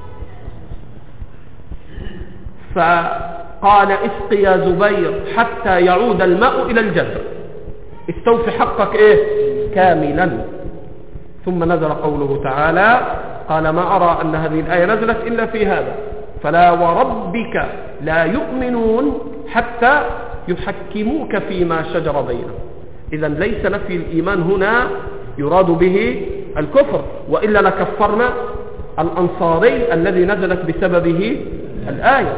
فقال اسقي يا زبير حتى يعود الماء إلى الجذر، استوفي حقك ايه كاملا. ثم نزل قوله تعالى قال ما أرى أن هذه الآية نزلت إلا في هذا، فلا وربك لا يؤمنون حتى يحكموك فيما شجر بينهم. إذن ليس نفي الإيمان هنا يراد به الكفر، وإلا لكفرنا الأنصاري الذي نزلت بسببه الآية،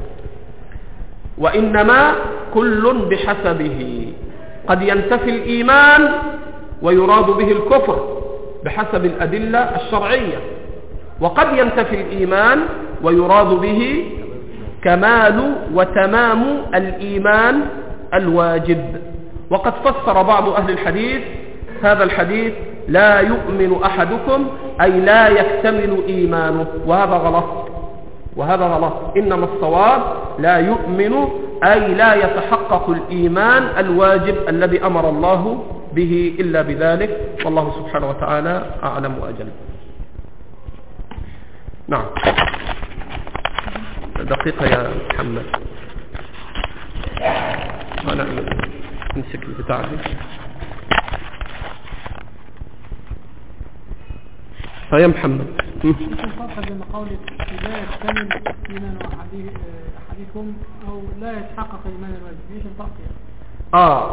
وإنما كل بحسبه. قد ينتفي الإيمان ويراد به الكفر بحسب الأدلة الشرعية، وقد ينتفي الإيمان ويراد به كمال وتمام الإيمان الواجب. وقد فسر بعض أهل الحديث هذا الحديث لا يؤمن أحدكم أي لا يكتمل إيمانه، وهذا غلط. إنما الصواب لا يؤمن أي لا يتحقق الإيمان الواجب الذي أمر الله به إلا بذلك، والله سبحانه وتعالى أعلم وأجل. نعم دقيقة يا محمد، أنا امسك البتاع دي. يا محمد الفرق بين قولك لا يكتمل إيمان أحدكم أو لا يتحقق الإيمان الواجب، ايش الفرق يعني؟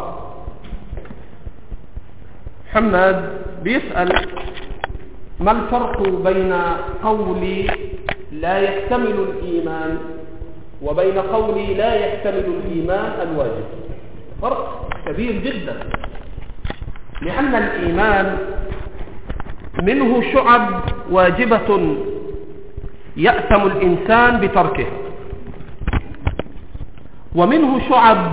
محمد بيسأل ما الفرق بين قولي لا يكتمل الإيمان وبين قولي لا يكتمل الإيمان الواجب؟ فرق كبير جدا، لأن الإيمان منه شعب واجبة يأثم الإنسان بتركه، ومنه شعب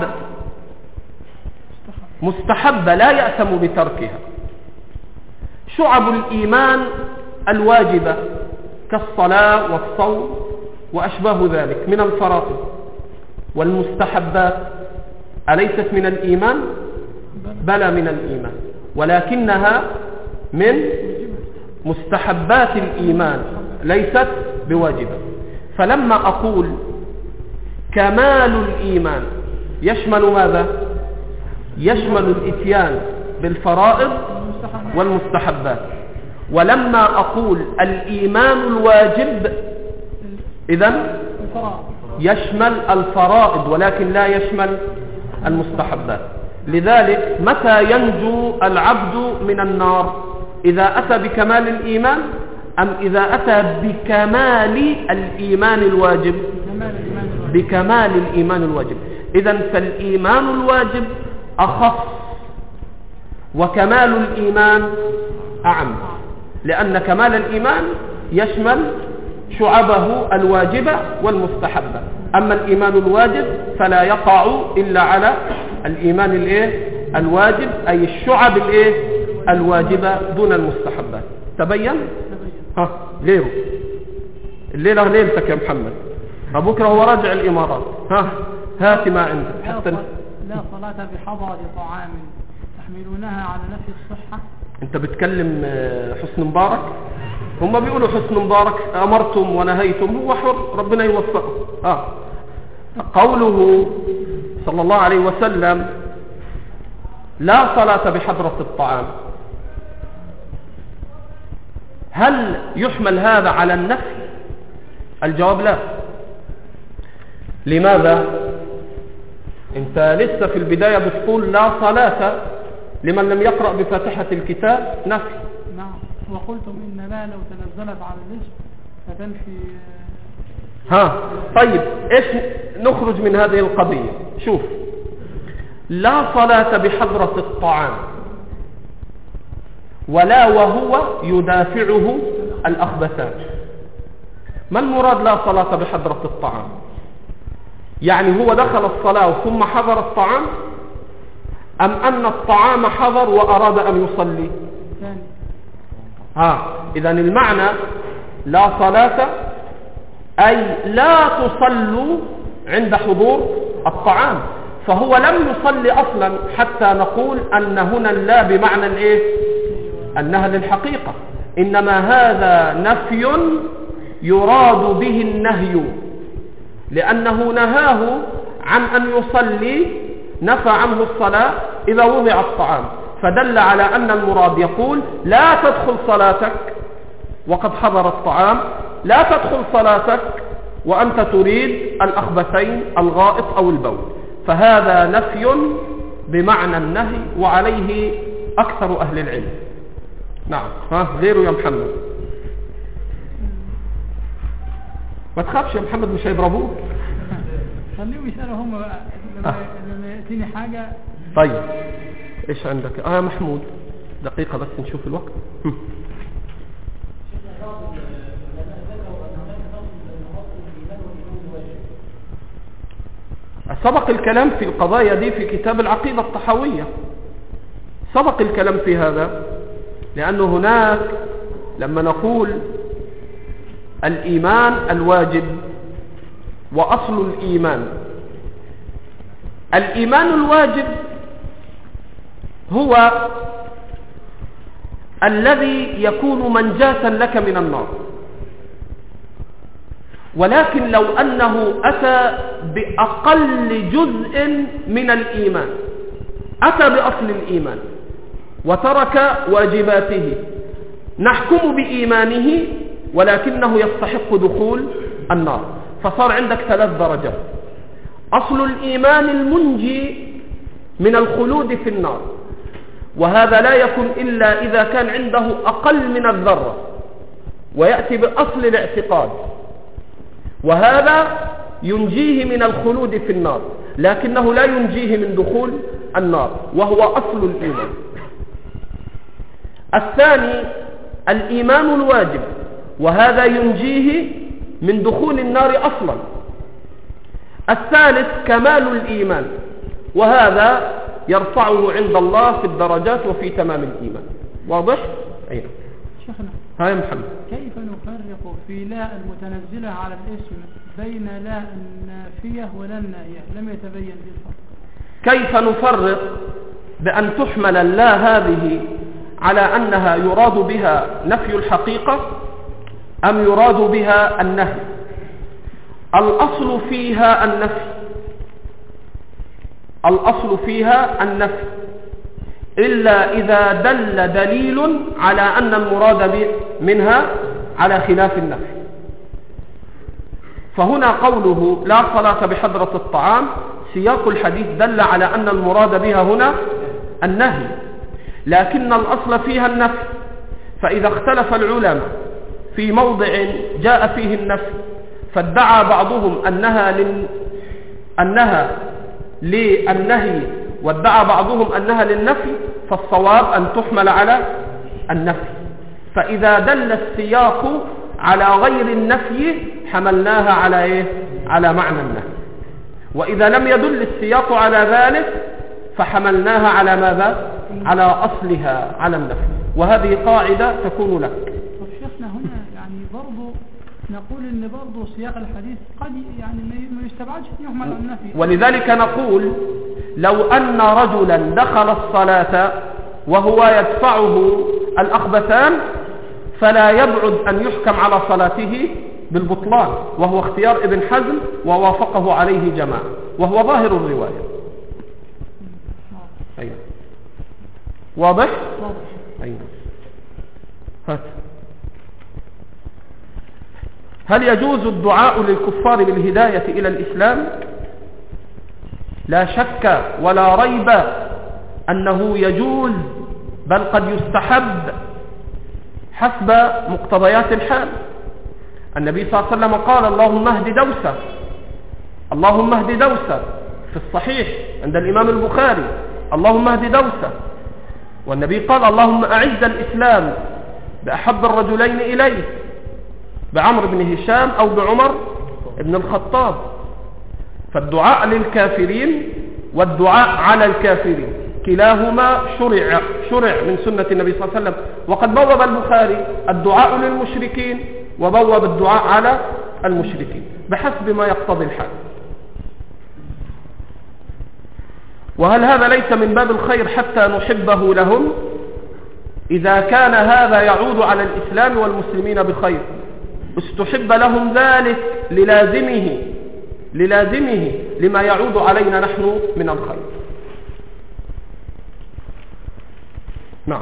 مستحبة لا يأثم بتركها. شعب الإيمان الواجبة كالصلاة والصوم وأشباه ذلك من الفرائض، والمستحبات أليست من الإيمان؟ بلى من الإيمان، ولكنها من مستحبات الإيمان ليست بواجبة. فلما أقول كمال الإيمان يشمل ماذا؟ يشمل الإتيان بالفرائض والمستحبات. ولما أقول الإيمان الواجب إذن يشمل الفرائض ولكن لا يشمل المستحبات. لذلك متى ينجو العبد من النار؟ إذا أتى بكمال الإيمان أم إذا أتى بكمال الإيمان الواجب؟ بكمال الإيمان الواجب. إذن فالإيمان الواجب أخص وكمال الإيمان أعم، لأن كمال الإيمان يشمل شعبه الواجبة والمستحبة، أما الإيمان الواجب فلا يقع إلا على الإيمان الواجب، أي الشعب الواجبة دون المستحبات. تبين؟ غيره الليلة ليلتك يا محمد، بكرة هو راجع الإمارات. هات ما عندك حتى لا صلاة بحضرة طعام تحملونها على نفي الصحة. انت بتكلم حسن مبارك، هم بيقولوا حسن مبارك أمرتم ونهيتم، هو حر ربنا يوفقه. قوله صلى الله عليه وسلم لا صلاة بحضرة الطعام، هل يحمل هذا على النفي؟ الجواب لا. لماذا؟ انت لسه في البداية بتقول لا صلاة لمن لم يقرأ بفاتحة الكتاب، نفي. نعم، وقلتم إن لا لو تنزلت على الاسم فتنفي. طيب ايش نخرج من هذه القضية. شوف، لا صلاة بحضرة الطعام ولا وهو يدافعه الأخبثان. ما المراد لا صلاة بحضرة الطعام؟ يعني هو دخل الصلاة ثم حضر الطعام، أم أن الطعام حضر وأراد أن يصلي؟ إذن المعنى لا صلاة أي لا تصلوا عند حضور الطعام، فهو لم يصلي أصلا حتى نقول أن هنا لا بمعنى الإيه؟ أنها للحقيقة، إنما هذا نفي يراد به النهي، لأنه نهاه عن أن يصلي، نفى عنه الصلاة إذا وضع الطعام، فدل على أن المراد يقول لا تدخل صلاتك وقد حضر الطعام، لا تدخل صلاتك وأنت تريد الأخبثين الغائط أو البول، فهذا نفي بمعنى النهي، وعليه أكثر أهل العلم. نعم. غيره يا محمد؟ ما تخافش يا محمد، مش هيضربوك. خليهم يسألوا هم بقى لما يأتيني حاجة. طيب ايش عندك يا محمود؟ دقيقة بس نشوف الوقت. سبق الكلام في القضايا دي في كتاب العقيدة الطحاوية، سبق الكلام في هذا، لأنه هناك لما نقول الإيمان الواجب وأصل الإيمان الواجب هو الذي يكون منجاة لك من النار، ولكن لو أنه أتى بأقل جزء من الإيمان، أتى بأصل الإيمان وترك واجباته، نحكم بإيمانه ولكنه يستحق دخول النار، فصار عندك 3 درجات. أصل الإيمان المنجي من الخلود في النار، وهذا لا يكون إلا إذا كان عنده أقل من الذرة، ويأتي بأصل الاعتقاد، وهذا ينجيه من الخلود في النار، لكنه لا ينجيه من دخول النار، وهو أصل الإيمان. الثاني الإيمان الواجب، وهذا ينجيه من دخول النار أصلا. الثالث كمال الإيمان، وهذا يرفعه عند الله في الدرجات وفي تمام الإيمان. واضح؟ أين شيخنا هاي محمد، كيف نفرق في لا المتنزلة على الاسم بين لا النافية ولا الناهية؟ لم يتبين في الفرق. كيف نفرق بأن تحمل اللا هذه على أنها يراد بها نفي الحقيقة أم يراد بها النهي؟ الأصل فيها النفي، الأصل فيها النفي، إلا إذا دل دليل على أن المراد منها على خلاف النفي. فهنا قوله لا صلاة بحضرة الطعام، سياق الحديث دل على أن المراد بها هنا النهي، لكن الأصل فيها النفي. فإذا اختلف العلماء في موضع جاء فيه النفي، فادعى بعضهم أنها للنهي وادعى بعضهم أنها للنفي، فالصواب أن تحمل على النفي. فإذا دل السياق على غير النفي حملناها على إيه؟ على معنى النهي. وإذا لم يدل السياق على ذلك فحملناها على ماذا؟ على أصلها على النفي. وهذه قاعدة تكون لك. طب شيخنا هنا يعني برضو نقول ان برضو سياق الحديث قد يعني ما يستبعدش ان يحمل على النفي، ولذلك نقول لو أن رجلا دخل الصلاة وهو يدفعه الأخبثان فلا يبعد أن يحكم على صلاته بالبطلان، وهو اختيار ابن حزم ووافقه عليه جماعة، وهو ظاهر الرواية. أيوة. واضح؟ أيوة. هات. هل يجوز الدعاء للكفار بالهداية إلى الإسلام؟ لا شك ولا ريب أنه يجوز، بل قد يستحب حسب مقتضيات الحال. النبي صلى الله عليه وسلم قال اللهم اهد دوسة، اللهم اهد دوسة في الصحيح عند الإمام البخاري، اللهم اهد دوسة. والنبي قال اللهم أعز الإسلام بأحب الرجلين إليه، بعمرو بن هشام أو بعمر بن الخطاب. فالدعاء للكافرين والدعاء على الكافرين كلاهما شرع من سنة النبي صلى الله عليه وسلم. وقد بوب البخاري الدعاء للمشركين وبوب الدعاء على المشركين بحسب ما يقتضي الحال. وهل هذا ليس من باب الخير حتى نحبه لهم؟ إذا كان هذا يعود على الإسلام والمسلمين بخير استحب لهم ذلك للازمه لما يعود علينا نحن من الخير. نعم.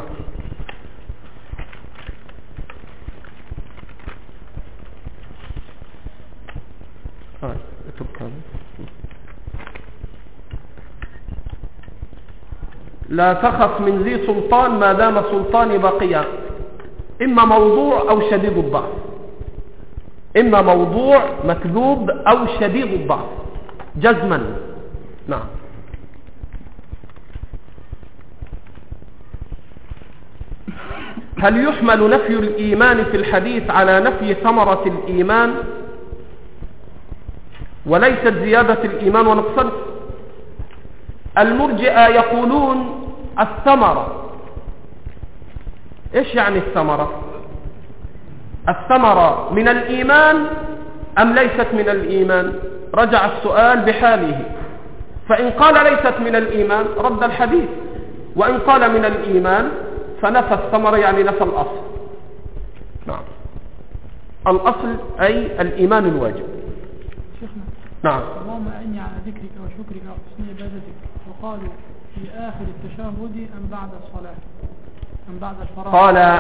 لا تخف من ذي سلطان ما دام سلطان باقيا، إما موضوع أو شديد الضعف، إما موضوع مكذوب أو شديد الضعف جزما. نعم. هل يحمل نفي الإيمان في الحديث على نفي ثمرة الإيمان وليست زيادة الإيمان ونقصانه؟ المرجئة يقولون الثمرة. إيش يعني الثمرة؟ الثمرة من الإيمان أم ليست من الإيمان؟ رجع السؤال بحاله، فإن قال ليست من الإيمان رد الحديث، وإن قال من الإيمان فنفى الثمرة يعني نفى الأصل. نعم. الأصل أي الإيمان الواجب. شيخنا. نعم. اللهم أعني على ذكرك وشكرك وحسن عبادتك، وقالوا في آخر التشهد أم بعد الصلاة أم بعد الفراغ؟ قال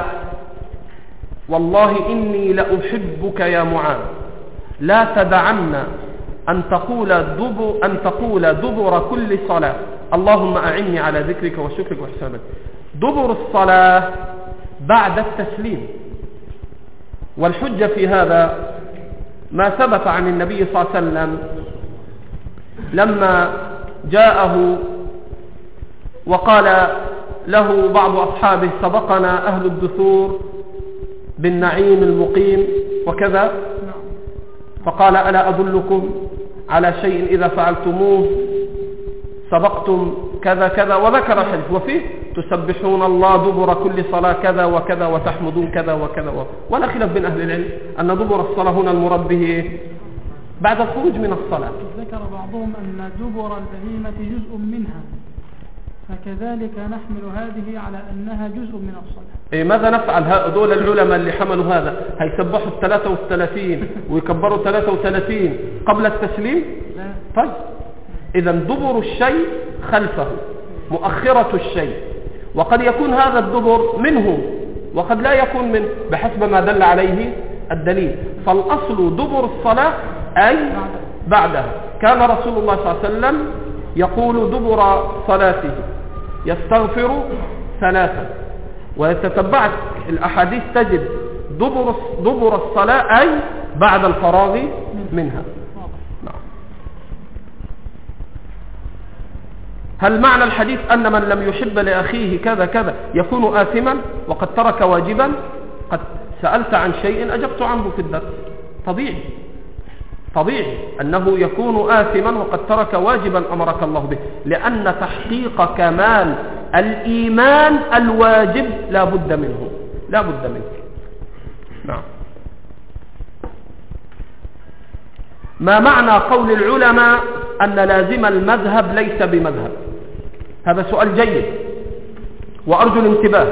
والله إني لأحبك يا معاذ لا تدعن أن تقول دبر كل صلاة اللهم أعني على ذكرك وشكرك وحسن عبادتك. دبر الصلاة بعد التسليم. والحجة في هذا ما ثبت عن النبي صلى الله عليه وسلم لما جاءه وقال له بعض أصحابه سبقنا أهل الدثور بالنعيم المقيم وكذا، فقال ألا أدلكم على شيء إذا فعلتموه سبقتم كذا كذا، وذكر الحديث وفيه تسبحون الله دبر كل صلاة كذا وكذا وتحمدون كذا وكذا ولا خلاف بين أهل العلم أن دبر الصلاة هنا المراد به بعد الخروج من الصلاة. ذكر بعضهم أن دبر البهيمة جزء منها، فكذلك نحمل هذه على أنها جزء من الصلاة. ماذا نفعل هؤلاء العلماء اللي حملوا هذا؟ هيسبحوا 33 ويكبروا 33 قبل التسليم؟ لا. طيب إذا دبر الشيء خلفه، مؤخرة الشيء، وقد يكون هذا الدبر منه وقد لا يكون منه بحسب ما دل عليه الدليل. فالأصل دبر الصلاة أي بعدها. كان رسول الله صلى الله عليه وسلم يقول دبر صلاته يستغفر 3، ويتتبعت الأحاديث تجد دبر الصلاة أي بعد الفراغ منها. هل معنى الحديث أن من لم يحب لأخيه كذا كذا يكون آثما وقد ترك واجبا؟ قد سألت عن شيء أجبت عنه في الدرس. طبيعي أنه يكون آثما وقد ترك واجبا أمرك الله به، لأن تحقيق كمال الإيمان الواجب لا بد منه. نعم. ما معنى قول العلماء أن لازم المذهب ليس بمذهب؟ هذا سؤال جيد وأرجو الانتباه.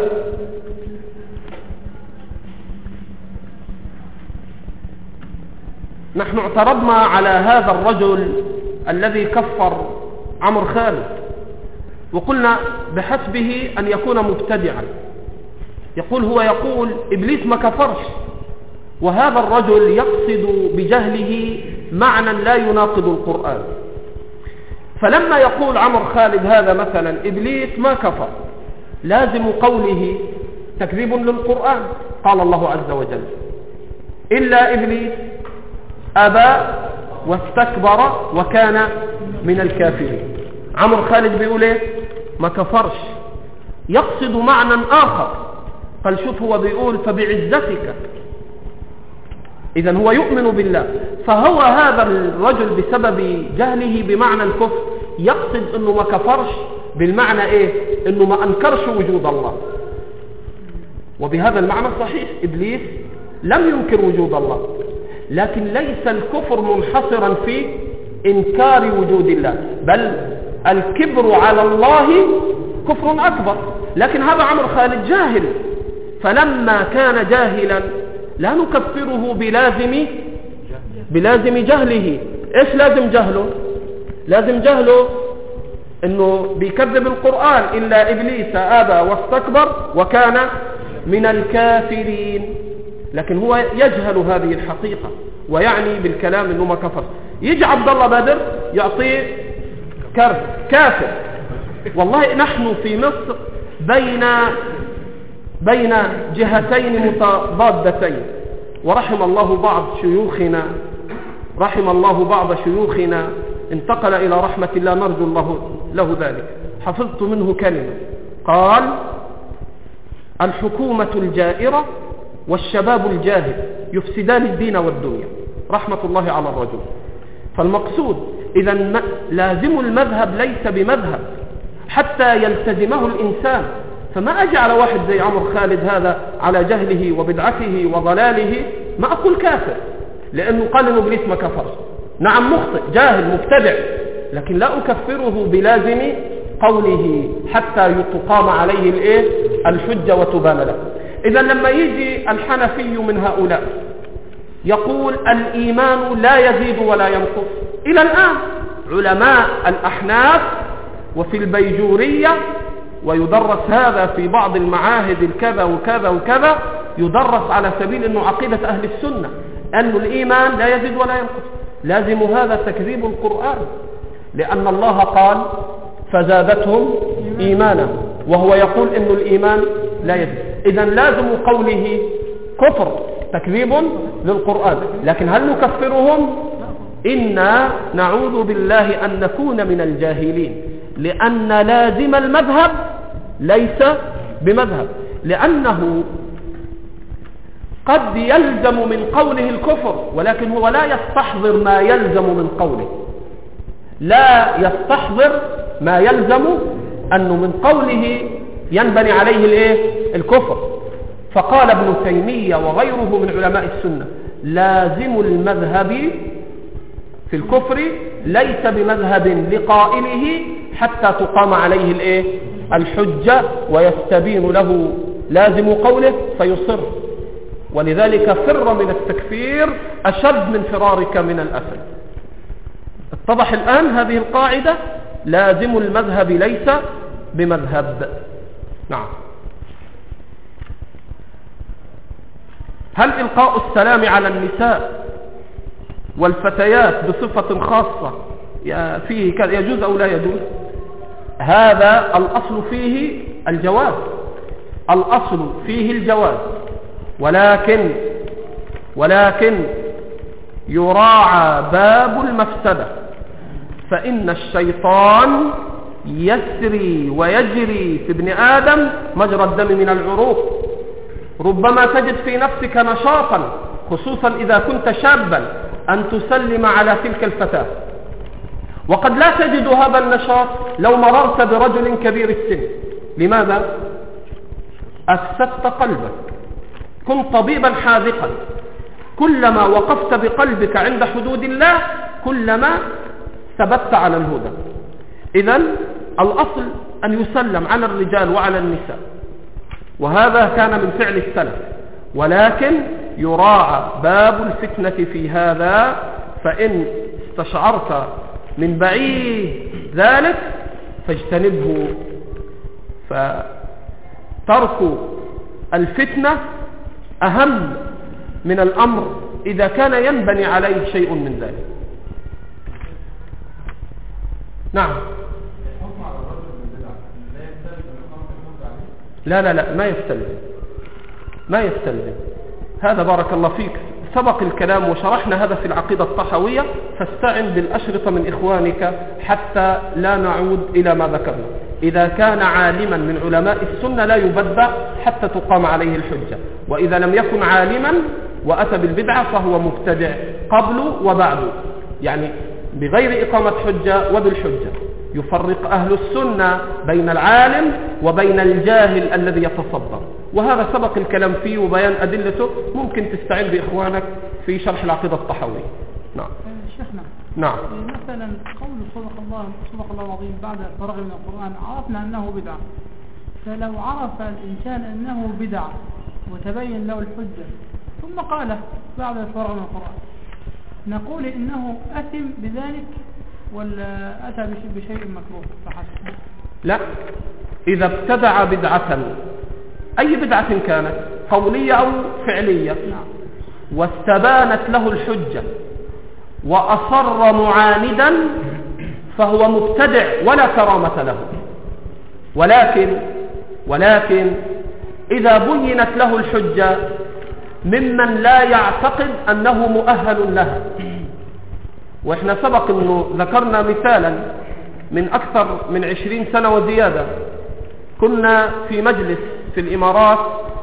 نحن اعترضنا على هذا الرجل الذي كفر عمرو خالد وقلنا بحسبه أن يكون مبتدعا. هو يقول إبليس ما كفرش، وهذا الرجل يقصد بجهله معنى لا يناقض القرآن. فلما يقول عمرو خالد هذا مثلا إبليس ما كفر، لازم قوله تكذيب للقرآن. قال الله عز وجل إلا إبليس أبى واستكبر وكان من الكافرين. عمرو خالد بيقول ايه؟ ما كفرش، يقصد معنى آخر. قال شوف هو بيقول فبعزتك، إذا هو يؤمن بالله. فهو هذا الرجل بسبب جهله بمعنى الكفر يقصد أنه ما كفرش بالمعنى إيه؟ أنه ما أنكرش وجود الله. وبهذا المعنى صحيح إبليس لم ينكر وجود الله، لكن ليس الكفر منحصرا في إنكار وجود الله، بل الكبر على الله كفر أكبر. لكن هذا عمرو خالد جاهل، فلما كان جاهلا لا نكفره بلازم جهله. ايش لازم جهله؟ لازم جهله انه بيكذب القرآن، إلا إبليس أبى واستكبر وكان من الكافرين. لكن هو يجهل هذه الحقيقة ويعني بالكلام انه ما كفر. يجي عبد الله بدر يعطيه كافر. والله نحن في مصر بين جهتين متضادتين، ورحم الله بعض شيوخنا انتقل إلى رحمة الله، نرجو الله له ذلك. حفظت منه كلمة قال: الحكومة الجائرة والشباب الجاهل يفسدان الدين والدنيا، رحمة الله على الرجل. فالمقصود إذا لازم المذهب ليس بمذهب حتى يلتزمه الإنسان. فما أجي على واحد زي عمرو خالد هذا على جهله وبدعته وضلاله ما أقول كافر، لأنه قال إنه إبليس ما كفر. نعم مخطئ جاهل مبتدع، لكن لا أكفره بلازم قوله حتى تقام عليه الحجة وتبان له. إذا لما يجي الحنفي من هؤلاء يقول الإيمان لا يزيد ولا ينقص، إلى الآن علماء الأحناف وفي البيجورية، ويدرس هذا في بعض المعاهد الكذا وكذا وكذا، يدرس على سبيل أنه عقيدة أهل السنة أن الإيمان لا يزيد ولا ينقص. لازم هذا تكذيب القرآن، لأن الله قال فزادتهم إيمانا، وهو يقول أن الإيمان لا يزيد. إذن لازم قوله كفر، تكذيب للقرآن. لكن هل نكفرهم؟ إنا نعوذ بالله أن نكون من الجاهلين، لأن لازم المذهب ليس بمذهب، لأنه قد يلزم من قوله الكفر، ولكن هو لا يستحضر ما يلزم من قوله، لا يستحضر ما يلزم أنه من قوله ينبني عليه الكفر. فقال ابن تيمية وغيره من علماء السنة لازم المذهب في الكفر ليس بمذهب لقائله حتى تقام عليه الحجة ويستبين له لازم قوله فيصر. ولذلك فر من التكفير أشد من فرارك من الأسد. اتضح الآن هذه القاعدة، لازم المذهب ليس بمذهب. نعم. هل إلقاء السلام على النساء والفتيات بصفة خاصة فيه يجوز أو لا يجوز؟ هذا الأصل فيه الجواز، الأصل فيه الجواز، ولكن يراعى باب المفسدة، فإن الشيطان يسري ويجري في ابن آدم مجرى الدم من العروق. ربما تجد في نفسك نشاطا، خصوصا إذا كنت شابا، أن تسلم على تلك الفتاة، وقد لا تجد هذا النشاط لو مررت برجل كبير السن. لماذا؟ أفسدت قلبك. كن طبيبا حاذقا، كلما وقفت بقلبك عند حدود الله كلما ثبت على الهدى. إذن الأصل أن يسلم على الرجال وعلى النساء، وهذا كان من فعل السلف، ولكن يراعى باب الفتنة في هذا. فإن استشعرت من بعيد ذلك فاجتنبه، فترك الفتنة أهم من الأمر إذا كان ينبني عليه شيء من ذلك. نعم. لا ما يستلزم، هذا بارك الله فيك سبق الكلام وشرحنا هذا في العقيدة الطحوية، فاستعن بالأشرطة من إخوانك حتى لا نعود إلى ما ذكرنا. إذا كان عالما من علماء السنة لا يبدع حتى تقام عليه الحجة، وإذا لم يكن عالما وأتى بالبدعة فهو مبتدع قبل وبعد، يعني بغير إقامة حجة وبالحجة. يفرق أهل السنة بين العالم وبين الجاهل الذي يتصدر، وهذا سبق الكلام فيه وبيان أدلته. ممكن تستعين بإخوانك في شرح العقيدة الطحاوية. نعم شيخنا. نعم. مثلا قول صدق الله العظيم بعد الفراغ من القرآن عرفنا أنه بدعة، فلو عرف الإنسان أنه بدعة وتبين له الحجة ثم قاله بعد الفراغ من القرآن، نقول إنه أثم بذلك ولا أتى بشيء مكروه فحسب؟ لا، إذا ابتدع بدعة أي بدعة كانت قولية أو فعلية واستبانت له الحجة وأصر معاندا فهو مبتدع ولا كرامة له. ولكن إذا بينت له الحجة ممن لا يعتقد أنه مؤهل لها، وإحنا سبق أنه ذكرنا مثالا من أكثر من 20 سنة وزيادة، كنا في مجلس في الإمارات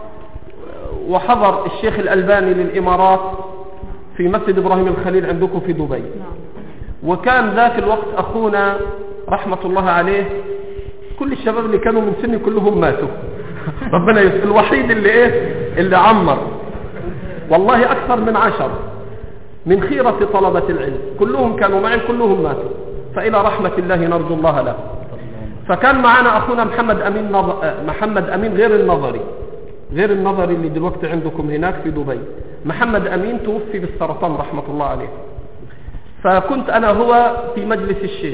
وحضر الشيخ الألباني للإمارات في مسجد إبراهيم الخليل عندكم في دبي، وكان ذاك الوقت أخونا رحمة الله عليه كل الشباب اللي كانوا من سني كلهم ماتوا ربنا يسأل، الوحيد اللي عمر، والله أكثر من 10 من خيرة طلبة العلم، كلهم كانوا معي كلهم ماتوا، فإلى رحمة الله نرجو الله له. فكان معنا أخونا محمد أمين غير النظري اللي دلوقتي عندكم هناك في دبي. محمد أمين توفي بالسرطان رحمة الله عليه، فكنت أنا هو في مجلس الشيخ،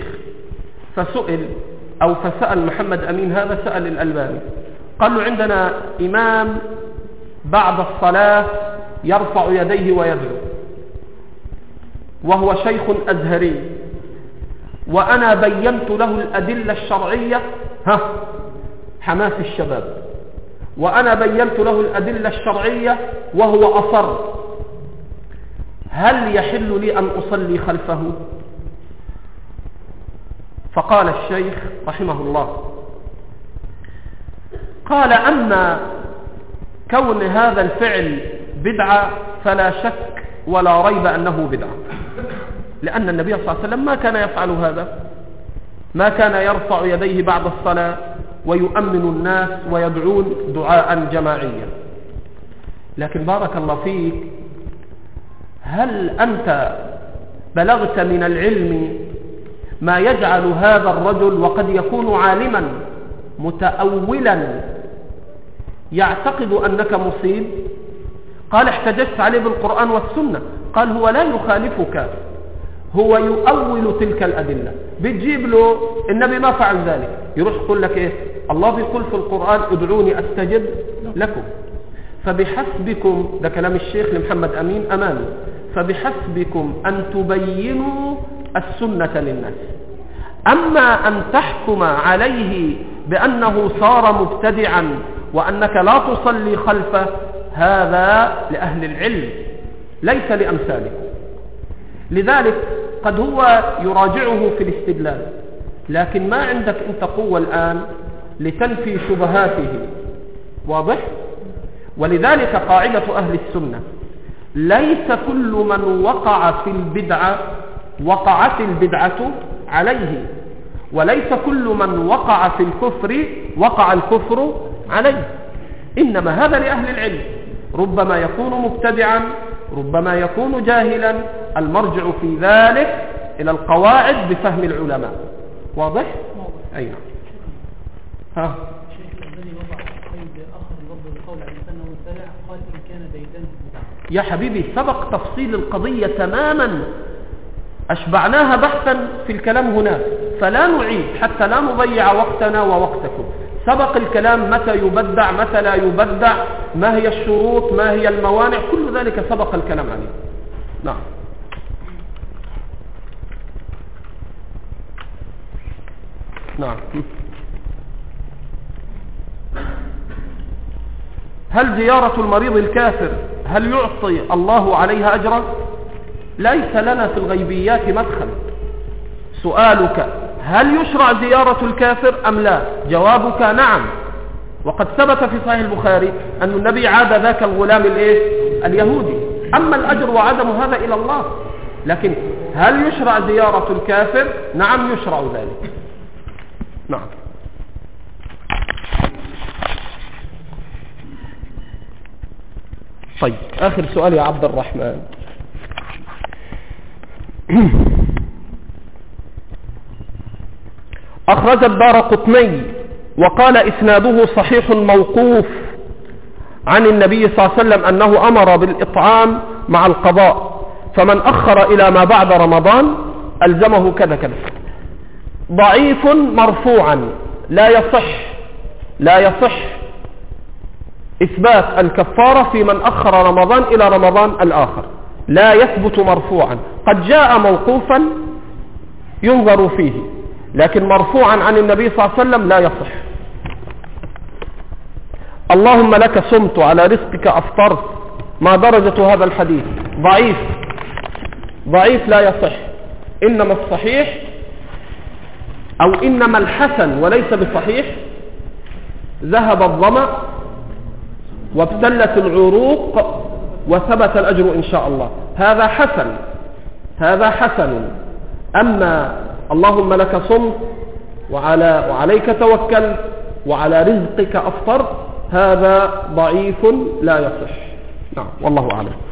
فسأل محمد أمين هذا، سأل الألباني، قال له عندنا إمام بعد الصلاة يرفع يديه ويدعو وهو شيخ أزهري، وأنا بينت له الأدلة الشرعية، حماس الشباب، وأنا بينت له الأدلة الشرعية وهو أصر، هل يحل لي أن أصلي خلفه؟ فقال الشيخ رحمه الله، قال أما كون هذا الفعل بدعة فلا شك ولا ريب أنه بدعة، لأن النبي صلى الله عليه وسلم ما كان يفعل هذا، ما كان يرفع يديه بعد الصلاة ويؤمن الناس ويدعون دعاء جماعيا. لكن بارك الله فيك، هل أنت بلغت من العلم ما يجعل هذا الرجل وقد يكون عالما متأولا يعتقد أنك مصيب؟ قال احتججت عليه بالقرآن والسنة، قال هو لا يخالفك، هو يؤول تلك الأدلة، بتجيب له النبي ما فعل ذلك، يروح يقول لك ايه؟ الله بيقول في القرآن ادعوني استجب لكم. فبحسبكم، ده كلام الشيخ لمحمد أمين أمامي، فبحسبكم أن تبينوا السنة للناس، أما أن تحكم عليه بأنه صار مبتدعا وأنك لا تصلي خلفه، هذا لأهل العلم ليس لأمثاله. لذلك قد هو يراجعه في الاستدلال، لكن ما عندك أنت قوة الآن لتنفي شبهاته، واضح؟ ولذلك قاعدة أهل السنة، ليس كل من وقع في البدعة وقعت البدعة عليه، وليس كل من وقع في الكفر وقع الكفر عليه، إنما هذا لأهل العلم، ربما يكون مبتدعا، ربما يكون جاهلا، المرجع في ذلك إلى القواعد بفهم العلماء، واضح؟ أي نعم. شيخ الألباني وضع قيد آخر لفظ القول على أنه مبتدع، قال إن كان ديدان يا حبيبي سبق تفصيل القضية تماما، أشبعناها بحثا في الكلام هناك، فلا نعيد حتى لا نضيع وقتنا ووقتكم. سبق الكلام متى يبدع متى لا يبدع، ما هي الشروط ما هي الموانع، كل ذلك سبق الكلام عليه. نعم. نعم. هل زيارة المريض الكافر هل يعطي الله عليها أجرا؟ ليس لنا في الغيبيات مدخل. سؤالك هل يشرع زيارة الكافر أم لا؟ جوابك نعم، وقد ثبت في صحيح البخاري أن النبي عاد ذاك الغلام اليهودي. أما الأجر وعدم هذا إلى الله، لكن هل يشرع زيارة الكافر؟ نعم يشرع ذلك. نعم. طيب آخر سؤال يا عبد الرحمن. أخرج الدارقطني وقال إسناده صحيح موقوف عن النبي صلى الله عليه وسلم أنه أمر بالإطعام مع القضاء، فمن أخر إلى ما بعد رمضان ألزمه كذا كذا. ضعيف مرفوعا، لا يصح إثبات الكفارة في من أخر رمضان إلى رمضان الآخر، لا يثبت مرفوعا. قد جاء موقوفا ينظر فيه، لكن مرفوعا عن النبي صلى الله عليه وسلم لا يصح. اللهم لك صمت على رزقك أفطرت، ما درجة هذا الحديث؟ ضعيف لا يصح. إنما الصحيح أو إنما الحسن وليس بصحيح ذهب الظمأ وابتلت العروق وثبت الأجر إن شاء الله. هذا حسن. أما اللهم لك صمت وعليك توكلت وعلى رزقك أفطرت، هذا ضعيف لا يصح. نعم والله أعلم.